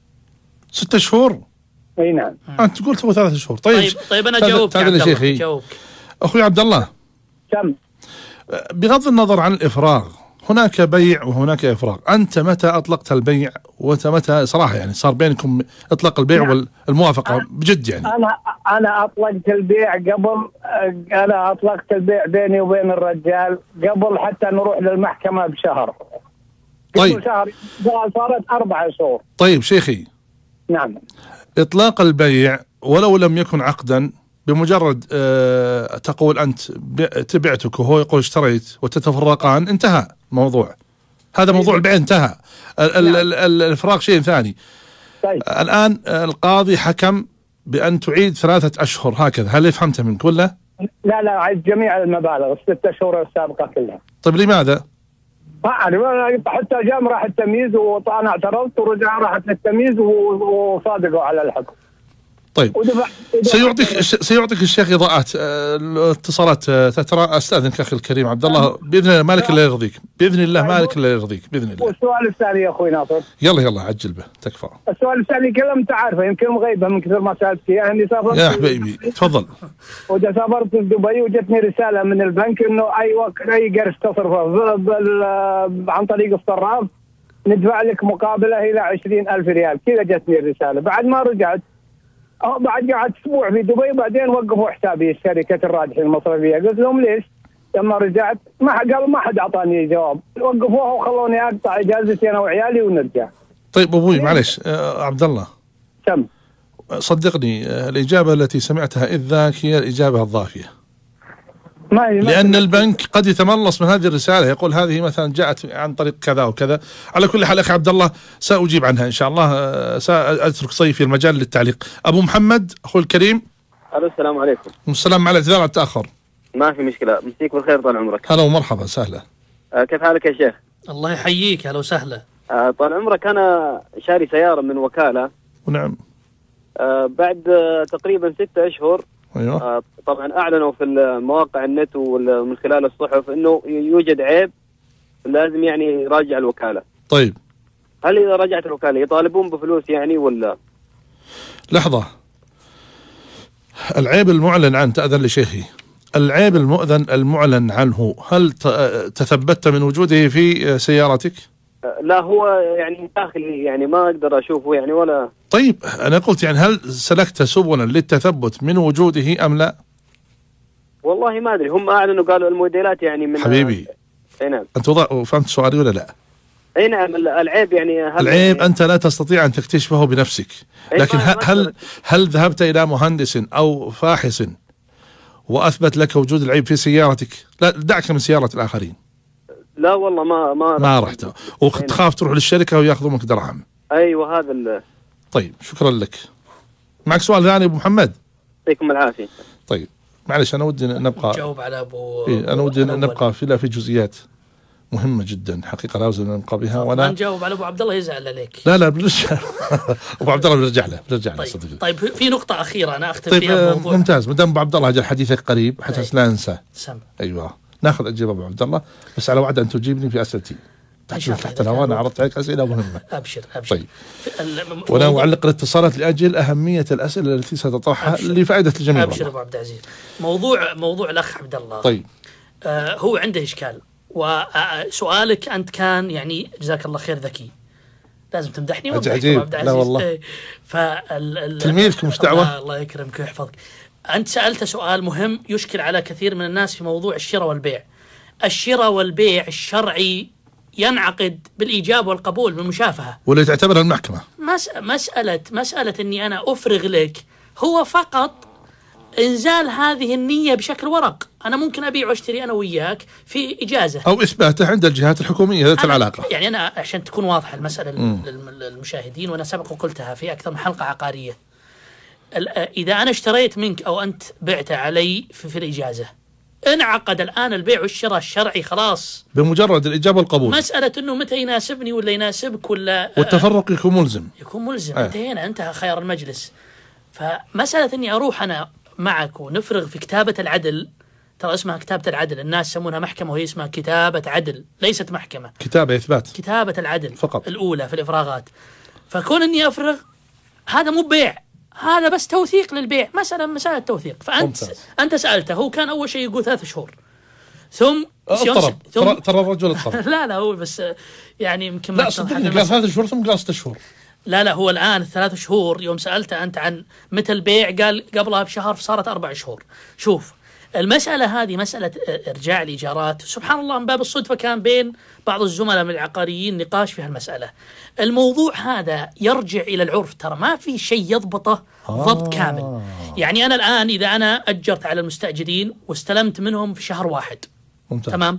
6 شهور؟ اي نعم. انت قلت هو 3 شهور. طيب انا جاوبك يا عبد الله. جاوبك اخوي عبد الله. كم؟ بغض النظر عن الافراغ، هناك بيع وهناك افراغ. انت متى اطلقت البيع ومتى صراحه يعني صار بينكم اطلاق البيع نعم. والموافقه بجد يعني؟ انا اطلقت البيع قبل. انا اطلقت البيع بيني وبين الرجال قبل حتى نروح للمحكمه بشهر. طيب شهر صارت 4 شهور. طيب شيخي. نعم. إطلاق البيع ولو لم يكن عقدا، بمجرد تقول أنت بعتك وهو يقول اشتريت وتتفرقان، انتهى الموضوع. هذا موضوع البيع انتهى. الإفراغ شيء ثاني. طيب. الآن القاضي حكم بأن تعيد 3 أشهر هكذا، هل فهمت منك ولا؟ لا عيد جميع المبالغ 6 شهور السابقة كلها. طيب لماذا؟ حتى جاء راح التمييز وانا اعترضت ورجع راحت للتمييز وصادقوا على الحكم. طيب سيعطيك الشيخ اضاءات الاتصالات. ترى استاذنك اخي الكريم عبد الله، باذن الله مالك الا يرضيك، باذن الله مالك الا يرضيك باذن الله. والسؤال الثاني يا اخوي ناصر. يلا عجل به تكفى. السؤال الثاني كلام انت عارفه يمكن مغيبه من كثر ما سالت فيها. اني سافرت يا حبيبي تفضل. سافرت دبي وجتني رساله من البنك انه اي وقت اي قرش تصرفه عن طريق الصراف ندفع لك مقابله الى 20,000 ريال. كذا جتني الرساله. بعد ما رجعت بعد قعدت اسبوع في دبي بعدين وقفوا حسابي شركه الراجحي المصرفيه. قلت لهم ليش؟ لما رجعت ما حد اعطاني جواب. وقفوها وخلوني اقطع اجازتي انا وعيالي ونرجع. طيب ابوي معلش عبد الله. سم. صدقني الاجابه التي سمعتها اذ ذاك هي الاجابه الضافيه. لأن البنك قد يتملص من هذه الرسالة، يقول هذه مثلا جاءت عن طريق كذا وكذا. على كل حال أخي عبد الله سأجيب عنها إن شاء الله. سأترك صيفي المجال للتعليق. أبو محمد أخو الكريم. السلام عليكم. السلام على الاعتذار على التأخر. ما في مشكلة، مسيك بالخير طال عمرك. هلا ومرحبا سهلا. كيف حالك يا شيخ؟ الله يحييك. هلا وسهلا. طال عمرك أنا شاري سيارة من وكالة. ونعم. بعد تقريبا 6 أشهر. أيوة. طبعا أعلنوا في مواقع النت ومن خلال الصحف إنه يوجد عيب لازم يعني يراجع الوكالة. طيب هل إذا رجعت الوكالة يطالبون بفلوس يعني ولا؟ لحظة. العيب المعلن عنه، تأذن لشيخي، العيب المعلن عنه هل تثبت من وجوده في سيارتك؟ لا هو يعني داخلي يعني ما أقدر أشوفه يعني ولا. طيب أنا قلت يعني هل سلكت سبلا للتثبت من وجوده أم لا؟ والله ما أدري، هم أعلنوا قالوا الموديلات يعني من حبيبي. أي نعم. أنت فهمت سؤالي ولا لا؟ أي نعم. العيب يعني العيب أنت لا تستطيع أن تكتشفه بنفسك، لكن هل ذهبت إلى مهندس أو فاحص وأثبت لك وجود العيب في سيارتك؟ لا دعك من سيارة الآخرين. لا والله ما رحت وتخاف تروح للشركة ويأخذوا منك درهم. أيوة هذا طيب شكرا لك. معك سؤال ثاني أبو محمد؟ يعطيكم العافية. طيب معلش أنا ودي نبقى جاوب على أبو أنا ودي نبقى في جزئيات مهمة جدا حقيقة لازم نبقى بها. وأنا نجاوب على أبو عبد الله يزعل عليك. لا بنرجع أبو عبد الله بنرجع له طيب في نقطة أخيرة أنا أختم فيها الموضوع. ممتاز. مدام أبو عبد الله أجل حديثك قريب حتى لا ننسى. سم. أيوة ناخذ أجيب أبو عبد الله بس على وعد أن تجيبني في أسئلتي. تحت الهواء. أنا عرضت عليك أسئلة مهمة. أبشر. طيب، وأنا أعلق الاتصالات لأجل أهمية الأسئلة التي ستطرحها لفائدة الجميع. أبشر أبو عبد العزيز. موضوع الأخ عبد الله. طيب، هو عنده إشكال، وسؤالك أنت كان يعني جزاك الله خير ذكي، لازم تمدحني وامدحك أبو عبد العزيز. لا والله. تلميذك مش دعوة. الله يكرمك ويحفظك. أنت سألت سؤال مهم يشكل على كثير من الناس في موضوع الشراء والبيع. الشراء والبيع الشرعي ينعقد بالإيجاب والقبول بالمشافهة، ولا تعتبرها المحكمة. مسألة أني أنا أفرغ لك هو فقط إنزال هذه النية بشكل ورق. أنا ممكن أبيع واشتري أنا وياك في إجازة أو إثباته عند الجهات الحكومية ذات العلاقة. يعني أنا عشان تكون واضحة المسألة للمشاهدين، وأنا سبق وقلتها في أكثر من حلقة عقارية، إذا أنا اشتريت منك أو أنت بعت علي في الإجازة، انعقد الآن البيع والشراء الشرعي خلاص بمجرد الإجابة والقبول. مسألة أنه متى يناسبني ولا يناسبك ولا والتفرق يكون ملزم. انتهى خيار المجلس. فمسألة أني أروح أنا معك ونفرغ في كتابة العدل، ترى اسمها كتابة العدل، الناس يسمونها محكمة وهي اسمها كتابة عدل، ليست محكمة. كتابة إثبات. كتابة العدل فقط الأولى في الإفراغات. فكون أني أفرغ هذا مو بيع، هذا بس توثيق للبيع، مسألة توثيق. أنت سألته، هو كان أول شيء يقول 3 شهور، ثم ترى الرجل اضطرب. لا هو بس يعني يمكن لا صدقني قال 3 شهور ثم قال 6 شهور. لا هو الآن 3 شهور. يوم سألته أنت عن متى البيع قال قبلها بشهر، فصارت 4 شهور. شوف المسألة هذه مسألة إرجاع الإيجارات، سبحان الله من باب الصدفة كان بين بعض الزملاء من العقاريين نقاش في هالمسألة. الموضوع هذا يرجع إلى العرف، ترى ما في شيء يضبطه ضبط كامل. يعني أنا الآن إذا أنا أجرت على المستأجرين واستلمت منهم في شهر 1 ممتاز. تمام،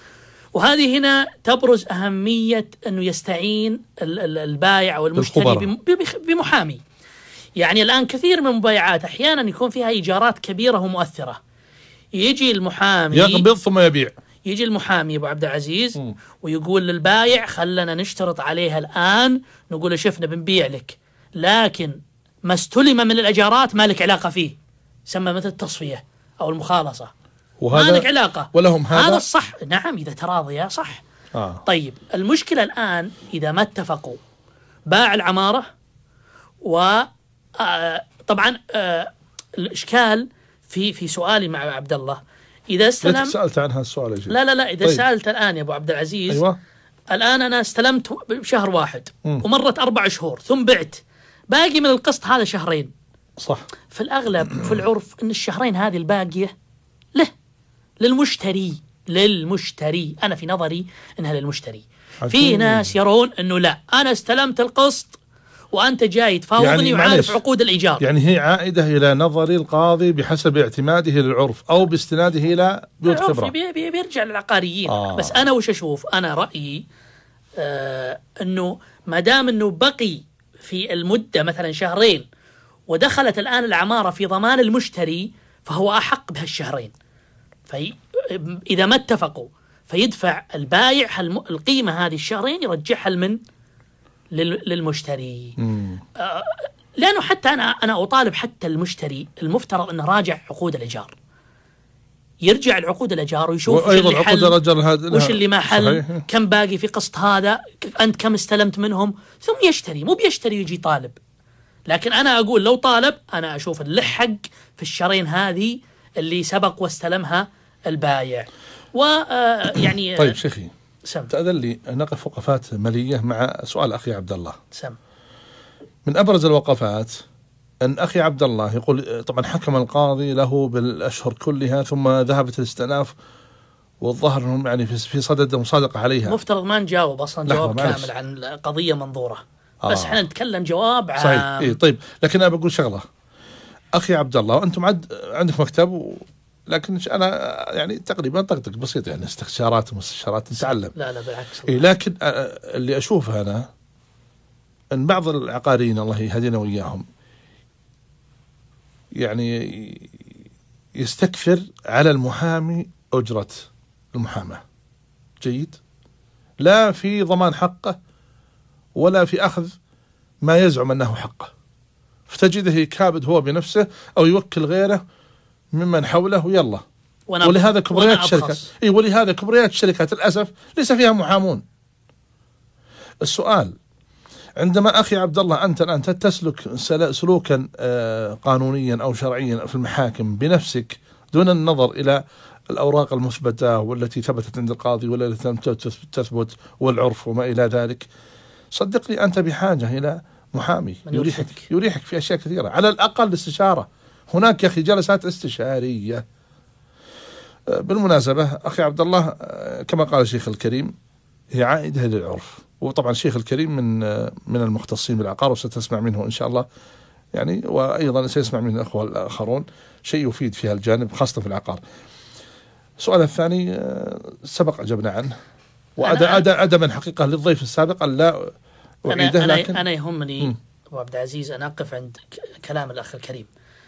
وهذه هنا تبرز أهمية أنه يستعين البائع أو المشتري بمحامي. يعني الآن كثير من المبايعات أحيانا يكون فيها إيجارات كبيرة ومؤثرة، يجي المحامي يقبض ثم يبيع. يجي المحامي أبو عبد العزيز ويقول للبائع خلنا نشترط عليها الآن، نقول له شفنا بنبيع لك، لكن ما استلم من الإيجارات ما لك علاقة فيه، سمى مثل التصفية أو المخالصة، ما لك علاقة ولهم هذا الصح. نعم إذا تراضيا صح. طيب المشكلة الآن إذا ما اتفقوا، باع العمارة طبعا الإشكال في سؤالي مع عبد الله، إذا استلم سألت عنها السؤال. لا إذا طيب. سألت الآن يا أبو عبد العزيز. أيوة. الآن أنا استلمت بشهر 1 ومرت 4 شهور ثم بعت، باقي من القسط هذا 2 شهر. صح. في الأغلب في العرف أن 2 شهر هذه الباقية للمشتري. أنا في نظري أنها للمشتري. في ناس يرون أنه لا، أنا استلمت القسط وأنت جاي تفاوضني يعني وعارف عقود الإيجار. يعني هي عائدة إلى نظر القاضي بحسب اعتماده للعرف أو باستناده إلى بيوت خبرة. بيرجع للعقاريين. بس أنا وش أشوف، أنا رأيي أنه ما دام أنه بقي في المدة مثلا 2 شهر ودخلت الآن العمارة في ضمان المشتري، فهو أحق بها 2 شهر. إذا ما اتفقوا فيدفع البائع القيمة هذه 2 شهر يرجعها للمشتري. لأنه حتى أنا أطالب حتى المشتري المفترض أنه راجع عقود الإيجار، يرجع العقود الإيجار ويشوف وش اللي ما حل، كم باقي في قسط هذا، أنت كم استلمت منهم، ثم يشتري. مو بيشتري يجي طالب. لكن أنا أقول لو طالب أنا أشوف اللحق في 2 شهر هذه اللي سبق واستلمها البائع. ويعني طيب شيخي تأذن لي نقف وقفات مالية مع سؤال أخي عبد الله. من أبرز الوقفات أن أخي عبد الله يقول طبعا حكم القاضي له بالأشهر كلها ثم ذهبت الاستئناف، والظهر أنهم يعني في صدد مصادقة عليها. مفترض ما نجاوب أصلا جواب كامل عن قضية منظورة. بس احنا نتكلم جواب عام. صحيح. إيه طيب، لكن أنا بقول شغلة أخي عبد الله، وأنتم عندك مكتب لكن أنا يعني تقريبا طقطق بسيط، يعني استخشارات ومستشارات نتعلم. لا بالعكس. إيه لكن اللي أشوفه أنا أن بعض العقاريين الله يهدينا وإياهم يعني يستكثر على المحامي أجرة المحاماة. جيد، لا في ضمان حقه ولا في أخذ ما يزعم أنه حقه، فتجده كابد هو بنفسه أو يوكل غيره ممن حوله ويلا. ولهذا كبريات الشركات ولهذا كبريات الشركات للأسف ليس فيها محامون. السؤال: عندما أخي عبد الله أنت الآن تسلك سلوكا قانونيا أو شرعيا في المحاكم بنفسك دون النظر إلى الأوراق المثبتة والتي ثبتت عند القاضي ولا التي لم تثبت والعرف وما إلى ذلك، صدقني أنت بحاجة إلى محامي يريحك في أشياء كثيرة، على الأقل استشارة. هناك يا أخي جلسات استشارية. بالمناسبة أخي عبد الله، كما قال الشيخ الكريم، هي عائدة للعرف، وطبعا الشيخ الكريم من المختصين بالعقار وستسمع منه إن شاء الله يعني، وأيضا سيسمع منه الأخوة الآخرون شيء يفيد في هالجانب خاصة في العقار. السؤال الثاني سبق أجبنا عنه، وأدما حقيقة للضيف السابق أن لا أعيده، لكن أنا يهمني أبو عبد العزيز أن أقف عند كلام الأخ الكريم.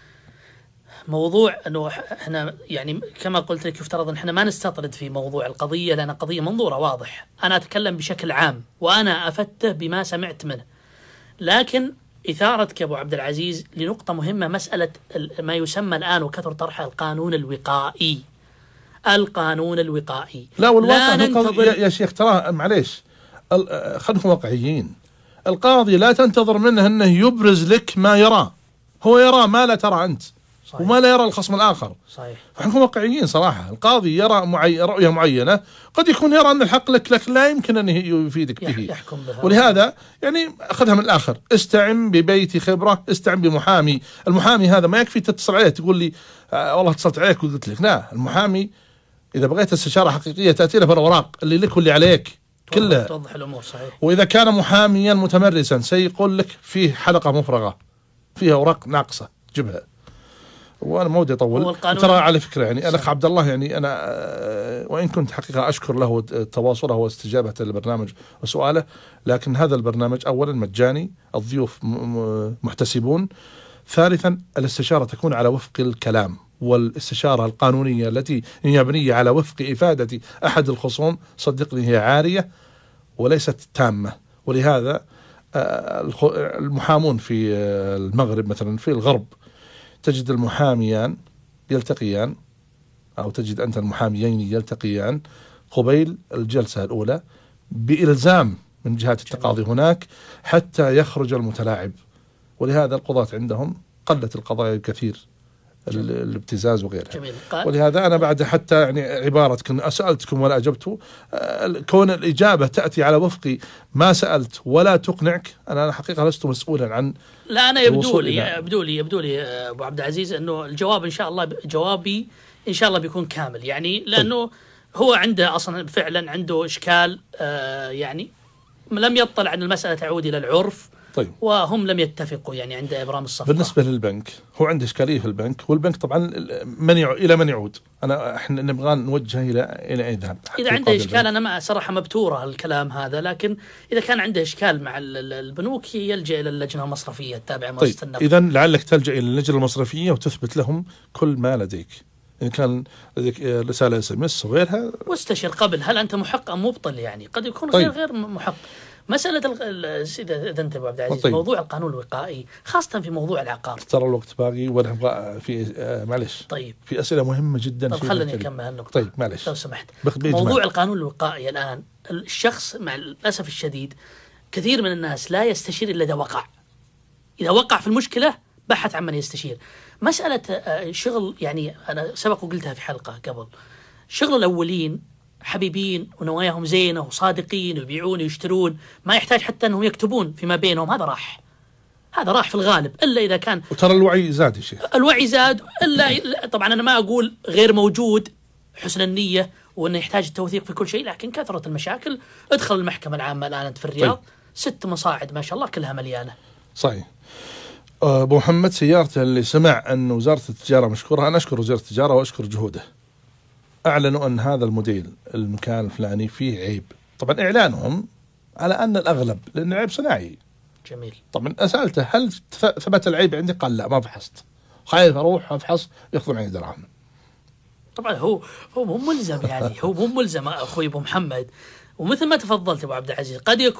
موضوع أنه إحنا يعني كما قلت لك يفترض أن إحنا ما نستطرد في موضوع القضية، لأن قضية منظورة واضح. أنا أتكلم بشكل عام وأنا أفته بما سمعت منه، لكن إثارتك أبو عبد العزيز لنقطة مهمة، مسألة ما يسمى الآن وكثر طرحه القانون الوقائي. القانون الوقائي لا، والواقع يا شيخ ترى معليش، خلينا واقعيين. القاضي لا تنتظر منه أنه يبرز لك ما يرى، هو يرى ما لا ترى أنت. صحيح. وما لا يرى الخصم الآخر. صحيح. فنكون واقعيين صراحة. القاضي يرى رؤية معينة، قد يكون يرى أن الحق لك لا يمكن أن يفيدك به، يحكم بها. ولهذا يعني أخذها من الآخر: استعن ببيت خبرة، استعن بمحامي. المحامي هذا ما يكفي تتصل عليه تقول لي والله اتصلت عليك وقلت لك، لا، المحامي إذا بغيت استشارة حقيقية تأتي له بالأوراق اللي لك واللي عليك كلها، توضح الأمور. صحيح. وإذا كان محاميا متمرسا سيقول لك فيه حلقة مفرغة فيها أوراق ناقصة جبها. وانا ما ودي اطول، ترى على فكره يعني الاخ عبد الله يعني انا وان كنت حقيقه اشكر له تواصله واستجابته للبرنامج وسؤاله، لكن هذا البرنامج اولا مجاني، الضيوف محتسبون، ثالثا الاستشاره تكون على وفق الكلام، والاستشاره القانونيه التي هي مبنيه على وفق افاده احد الخصوم صدقني هي عاريه وليست تامه. ولهذا المحامون في المغرب مثلا، في الغرب تجد المحاميان يلتقيان، أو تجد أنت المحاميين يلتقيان قبيل الجلسة الأولى بإلزام من جهات التقاضي هناك حتى يخرج المتلاعب. ولهذا القضاة عندهم قلت القضايا الكثير، الابتزاز وغيرها. جميل. ولهذا أنا بعد حتى يعني عبارة سألتكم ولا أجبت، كون الإجابة تأتي على وفق ما سألت ولا تقنعك، أنا حقيقة لست مسؤولا عن. لا، أنا يبدو لي أبو عبد العزيز أنه الجواب إن شاء الله، جوابي إن شاء الله بيكون كامل، يعني لأنه هو عنده أصلا فعلا عنده إشكال، يعني لم يطلع أن المسألة تعود إلى العرف. طيب. وهم لم يتفقوا يعني عند إبرام الصفقة. بالنسبة للبنك هو عنده إشكالية في البنك، والبنك طبعا إلى من يعود؟ إحنا نبغى نوجه إلى أي ذهب. إذا عنده إشكال، أنا ما صراحة مبتورة الكلام هذا، لكن إذا كان عنده إشكال مع البنوك يلجأ إلى اللجنة المصرفية التابعة لمؤسسة النقد. إذا لعلك تلجأ إلى اللجنة المصرفية وتثبت لهم كل ما لديك، إن كان لديك رسالة SMS وغيرها، واستشر قبل هل أنت محق أم مبطل، يعني قد يكون غير محق. مسألة إذا أنت أبو عبد العزيز، طيب. موضوع القانون الوقائي خاصة في موضوع العقار، ترى الوقت باقي وأنا أبغى في معلش. طيب. في أسئلة مهمة جدا. طب خلني أكمل هالنقطة. طيب معلش لو سمحت. موضوع القانون الوقائي الآن، الشخص مع الأسف الشديد كثير من الناس لا يستشير إلا إذا وقع في المشكلة بحث عن من يستشير. مسألة شغل، يعني أنا سبق وقلتها في حلقة قبل، شغل الأولين حبيبين ونواياهم زينة وصادقين ويبيعون ويشترون، ما يحتاج حتى أنهم يكتبون فيما بينهم، هذا راح في الغالب، إلا إذا كان. وترى الوعي زاد يا شيخ، الوعي زاد، إلا طبعا أنا ما أقول غير موجود حسن النية وأنه يحتاج التوثيق في كل شيء، لكن كثرة المشاكل. ادخل المحكمة العامة الآن أنت في الرياض. طيب. 6 مصاعد ما شاء الله كلها مليانة. صحيح. أبو محمد سيارته اللي سمع أن وزارة التجارة مشكورة، أنا أشكر وزارة التجارة وأشكر جهوده، أعلنوا أن هذا الموديل المكان الفلاني فيه عيب. طبعا إعلانهم على أن الأغلب لأن عيب صناعي. جميل. طبعا أسألته هل ثبت العيب عندي؟ قال لا، ما فحصت، خايف أروح أفحص يأخذون عني دراهم. طبعا هو مو ملزم، يعني هو مو ملزم أخوي أبو محمد. ومثل ما تفضلت أبو عبد العزيز،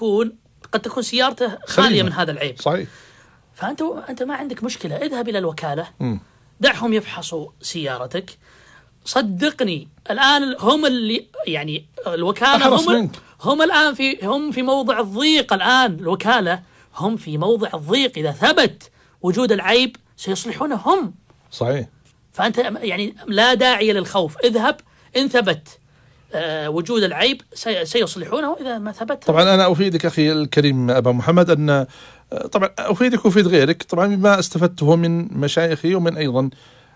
قد تكون سيارته خالية من هذا العيب. صحيح. فأنت ما عندك مشكلة، اذهب إلى الوكالة، دعهم يفحصوا سيارتك. صدقني الآن هم اللي يعني الوكالة هم الآن هم في موضع الضيق. الآن الوكالة هم في موضع الضيق. إذا ثبت وجود العيب سيصلحونه هم. صحيح. فأنت يعني لا داعي للخوف، اذهب. إن ثبت وجود العيب سيصلحونه، إذا ما ثبت. طبعا أنا أفيدك أخي الكريم أبا محمد أن طبعا أفيدك وأفيد غيرك طبعا بما استفدته من مشايخي ومن أيضا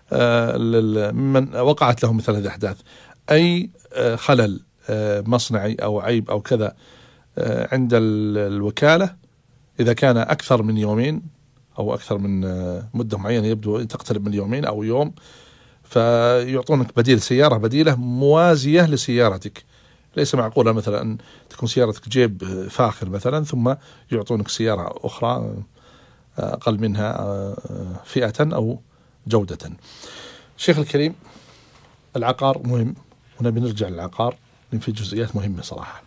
من وقعت لهم مثل هذه الأحداث. أي خلل مصنعي أو عيب أو كذا عند الوكالة، إذا كان أكثر من يومين أو أكثر من مدة معينة يبدو تقترب من يومين أو يوم، فيعطونك بديل، سيارة بديلة موازية لسيارتك. ليس معقولة مثلا أن تكون سيارتك جيب فاخر مثلا ثم يعطونك سيارة أخرى أقل منها فئة أو جودة. شيخ الكريم، العقار مهم، ونبي نرجع للعقار لأن في جزئيات مهمة صراحة.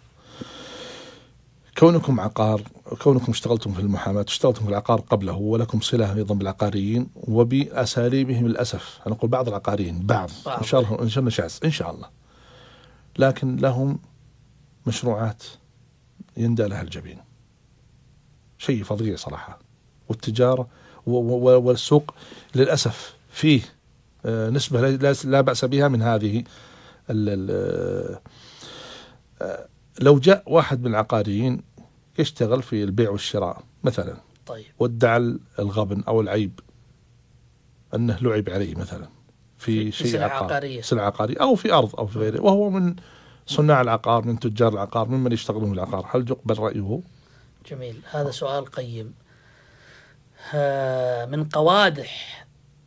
كونكم عقار، كونكم اشتغلتم في المحاماة، اشتغلتم في العقار قبله ولكم صلة أيضا بالعقاريين وبأساليبهم للأسف. أنا أقول بعض العقاريين، بعض إن شاء الله، إن شاء الله، لكن لهم مشروعات يندى لها الجبين، شيء فظيع صراحة. والتجارة والسوق للأسف فيه نسبة لا بأس بها من هذه. لو جاء واحد من العقاريين يشتغل في البيع والشراء مثلا، طيب، وادعى الغبن أو العيب أنه لعب عليه مثلا في شيء عقاري، سلعة عقارية أو في أرض أو في غيره، وهو من صناع العقار، من تجار العقار، ممن يشتغلون في العقار، هل يقبل رأيه؟ جميل، هذا سؤال قيم. من قوادح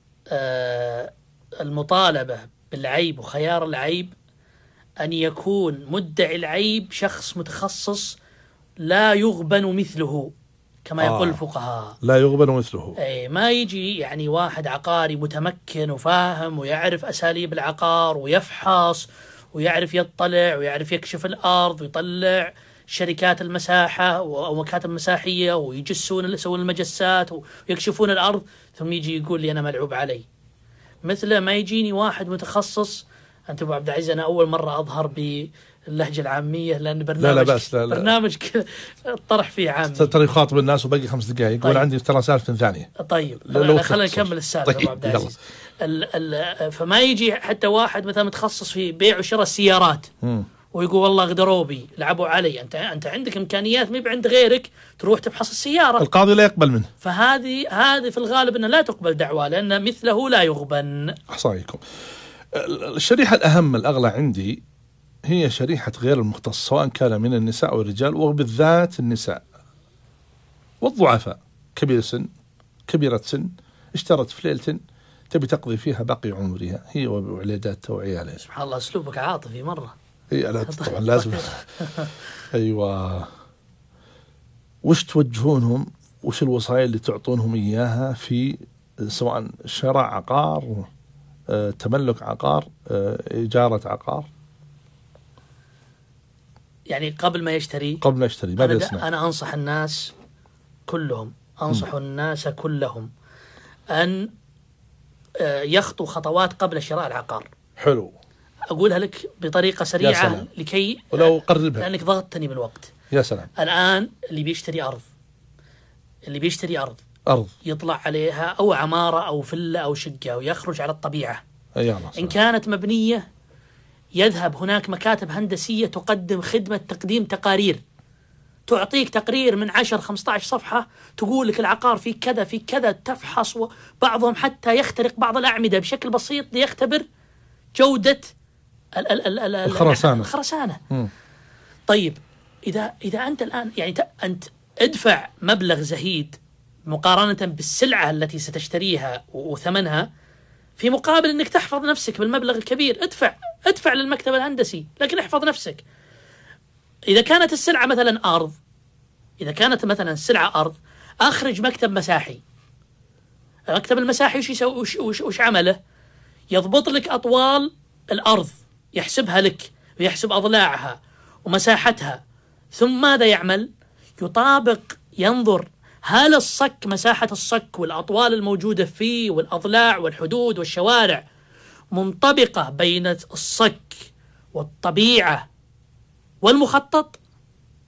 المطالبة بالعيب وخيار العيب أن يكون مدعي العيب شخص متخصص لا يغبن مثله، كما يقول الفقهاء. لا يغبن مثله. أي ما يجي يعني واحد عقاري متمكن وفاهم ويعرف أساليب العقار ويفحص ويعرف يطلع ويعرف يكشف الأرض ويطلع شركات المساحة أو مكاتب مساحية ويجسون، يسوون المجسات ويكشفون الأرض، ثم يجي يقول لي أنا ملعوب علي. مثل ما يجيني واحد متخصص. أنت أبو عبد العزيز، أنا أول مرة أظهر باللهجة العامية لأن برنامج، لا بس لا برنامج الطرح فيه عامي. ترى يخاطب الناس وبقي 5 دقائق. طيب. وأنا عندي ترى سالفة ثانية. طيب خلينا نكمل السالفة. طيب. أبو عبد العزيز، فما يجي حتى واحد مثلا متخصص في بيع وشراء السيارات ويقول والله غدروا بي، لعبوا علي. أنت عندك إمكانيات ما عند غيرك، تروح تفحص السيارة، القاضي لا يقبل منه. فهذه في الغالب أنها لا تقبل دعوة لأن مثله لا يغبن. أحصائكم. الشريحة الأهم الأغلى عندي هي شريحة غير المختص، سواء كان من النساء أو الرجال، وبالذات النساء والضعفاء. كبيرة سن اشترت في ليلة تبي تقضي فيها باقي عمرها، هي وولاداتها وعيالها. سبحان الله، أسلوبك عاطفي مرة. لا طبعا لازم. أيوة. وش توجهونهم؟ وش الوصايا اللي تعطونهم إياها في سواء شراء عقار، تملك عقار، إجارة عقار؟ يعني قبل ما يشتري أنا أنصح الناس كلهم، الناس كلهم أن يخطوا خطوات قبل شراء العقار. حلو. أقولها لك بطريقة سريعة لكي ولو قربها، لأنك ضغطتني بالوقت. يا سلام. الآن اللي بيشتري أرض يطلع عليها أو عمارة أو فلة أو شقة ويخرج على الطبيعة. إن كانت مبنية يذهب هناك مكاتب هندسية تقدم خدمة تقديم تقارير، تعطيك تقرير من 10-15 صفحة تقول لك العقار في كذا في كذا، تفحص. وبعضهم حتى يخترق بعض الأعمدة بشكل بسيط ليختبر جودة الخرسانة. طيب إذا أنت الآن يعني أنت ادفع مبلغ زهيد مقارنة بالسلعة التي ستشتريها وثمنها، في مقابل أنك تحفظ نفسك بالمبلغ الكبير. ادفع للمكتب الهندسي لكن احفظ نفسك. إذا كانت السلعة مثلا أرض، أخرج مكتب مساحي. المكتب المساحي وش عمله؟ يضبط لك أطوال الأرض، يحسبها لك ويحسب أضلاعها ومساحتها، ثم ماذا يعمل؟ ينظر هل مساحة الصك والأطوال الموجودة فيه والأضلاع والحدود والشوارع منطبقة بين الصك والطبيعة والمخطط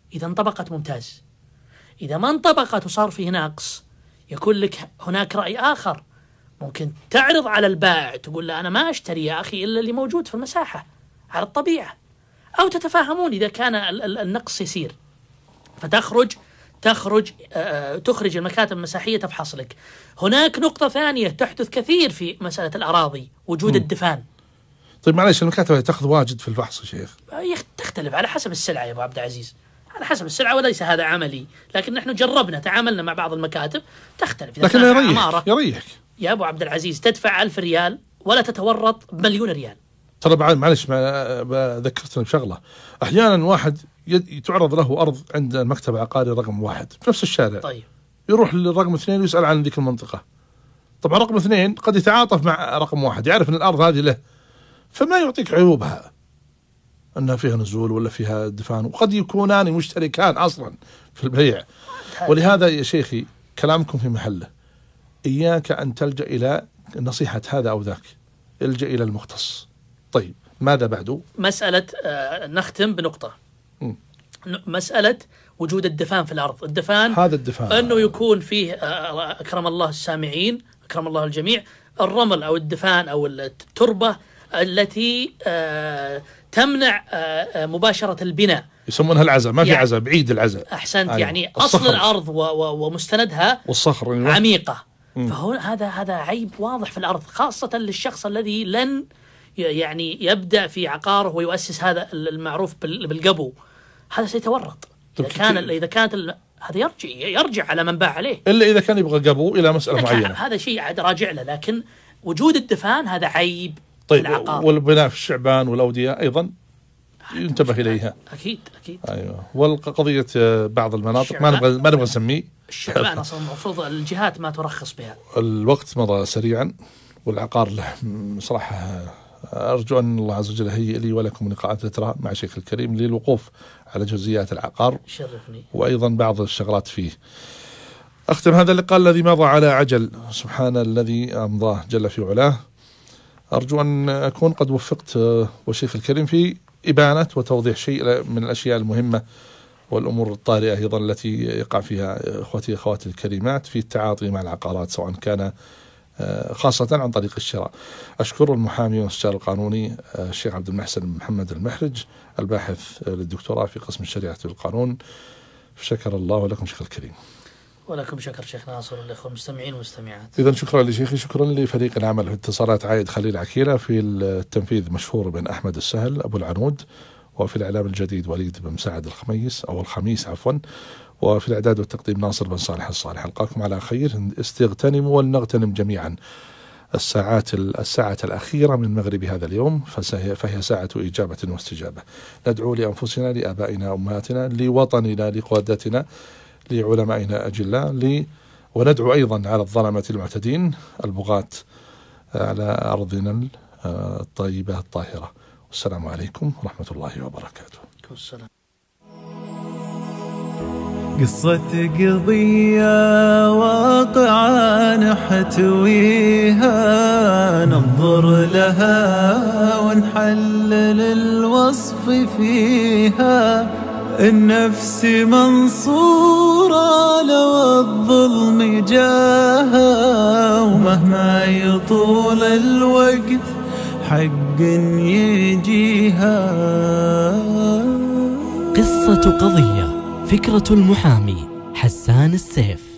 إذا انطبقت ممتاز، إذا ما انطبقت وصار فيه ناقص يكون لك هناك رأي آخر، ممكن تعرض على البائع تقول له أنا ما أشتري يا أخي إلا اللي موجود في المساحة على الطبيعة، أو تتفاهمون إذا كان النقص يسير، تخرج المكاتب المساحية تفحص لك. هناك نقطة ثانية تحدث كثير في مسألة الأراضي، وجود الدفان. طيب معليش، المكاتب تأخذ واجد في الفحص يا شيخ؟ تختلف على حسب السلعة يا أبو عبد العزيز، على حسب السلعة، وليس هذا عملي، لكن نحن تعاملنا مع بعض المكاتب تختلف. لكن يريحك يا أبو عبد العزيز، تدفع 1000 ريال ولا تتورط بمليون ريال. ترى معلش ذكرتني بشغلة، أحيانا واحد تعرض له أرض عند المكتب العقاري رقم 1 في نفس الشارع، طيب يروح للرقم 2 ويسأل عن ذيك المنطقة. طبعا رقم 2 قد يتعاطف مع رقم 1، يعرف أن الأرض هذه له، فما يعطيك عيوبها أنها فيها نزول ولا فيها دفان، وقد يكونان مشتركان أصلا في البيع. ولهذا يا شيخي كلامكم في محله، إياك أن تلجأ إلى نصيحة هذا أو ذاك، الجأ إلى المختص. طيب ماذا بعده؟ مسألة نختم بنقطة، مسألة وجود الدفان في الأرض. هذا الدفان أنه يكون فيه أكرم الله السامعين، أكرم الله الجميع، الرمل أو الدفان أو التربة التي تمنع مباشرة البناء، يسمونها العزاء، ما في يعني عزاء، بعيد العزاء. أحسنت. يعني أصل الأرض ومستندها والصخر عميقة. فهذا عيب واضح في الأرض، خاصة للشخص الذي لن يعني يبدأ في عقاره ويؤسس هذا المعروف بالقبو، هذا سيتورط. إذا كانت هذا يرجع على من باع عليه، إلا إذا كان يبغى قبو إلى مسألة معينة، هذا شيء عاد راجع له. لكن وجود الدفان هذا عيب. طيب في العقار. والبناء في الشعبان والأودية أيضا ينتبه إليها. أكيد. أيوة. والقضية بعض المناطق ما نبغى نسميه الشعبان، أصلا المفروض الجهات ما ترخص بها. الوقت مضى سريعا، والعقار له صراحة أرجو أن الله عز وجل هيئ لي ولكم لقاءات أخرى مع شيخ الكريم للوقوف على جزئيات العقار، شرفني، وأيضا بعض الشغلات فيه. أختم هذا اللقاء الذي مضى على عجل، سبحان الذي أمضاه جل في علاه. أرجو أن أكون قد وفقت وشيخ الكريم في إبانة وتوضيح شيء من الأشياء المهمة والأمور الطارئة أيضا التي يقع فيها إخوتي أخواتي الكريمات في التعاطي مع العقارات، سواء كان خاصة عن طريق الشراء. أشكر المحامي والمستشار القانوني الشيخ عبد المحسن محمد المحرج، الباحث للدكتوراه في قسم الشريعة والقانون. شكر الله ولكم شيخ الكريم. ولكم شكر شيخ ناصر والإخوة المستمعين والمستمعات. إذن شكرا لشيخي، شكرا لفريق العمل في اتصالات عايد خليل عكيلة، في التنفيذ مشهور بن أحمد السهل أبو العنود، وفي الإعلام الجديد وليد بن مساعد الخميس عفوا، وفي الإعداد والتقديم ناصر بن صالح الصالح. ألقاكم على خير، استغتنموا ولنغتنم جميعا الساعة الأخيرة من مغرب هذا اليوم، فهي ساعة إجابة واستجابة. ندعو لأنفسنا، لآبائنا وأمهاتنا، لوطننا، لقادتنا، لعلمائنا أجلاء، وندعو أيضا على الظلمة المعتدين البغاة على أرضنا الطيبة الطاهرة. والسلام عليكم ورحمة الله وبركاته. السلام. قصة قضية واقعة نحتويها، ننظر لها ونحلل الوصف فيها. النفس منصورة لو الظلم جاها، ومهما يطول الوقت حق يجيها. قصة قضية، فكرة المحامي حسان السيف.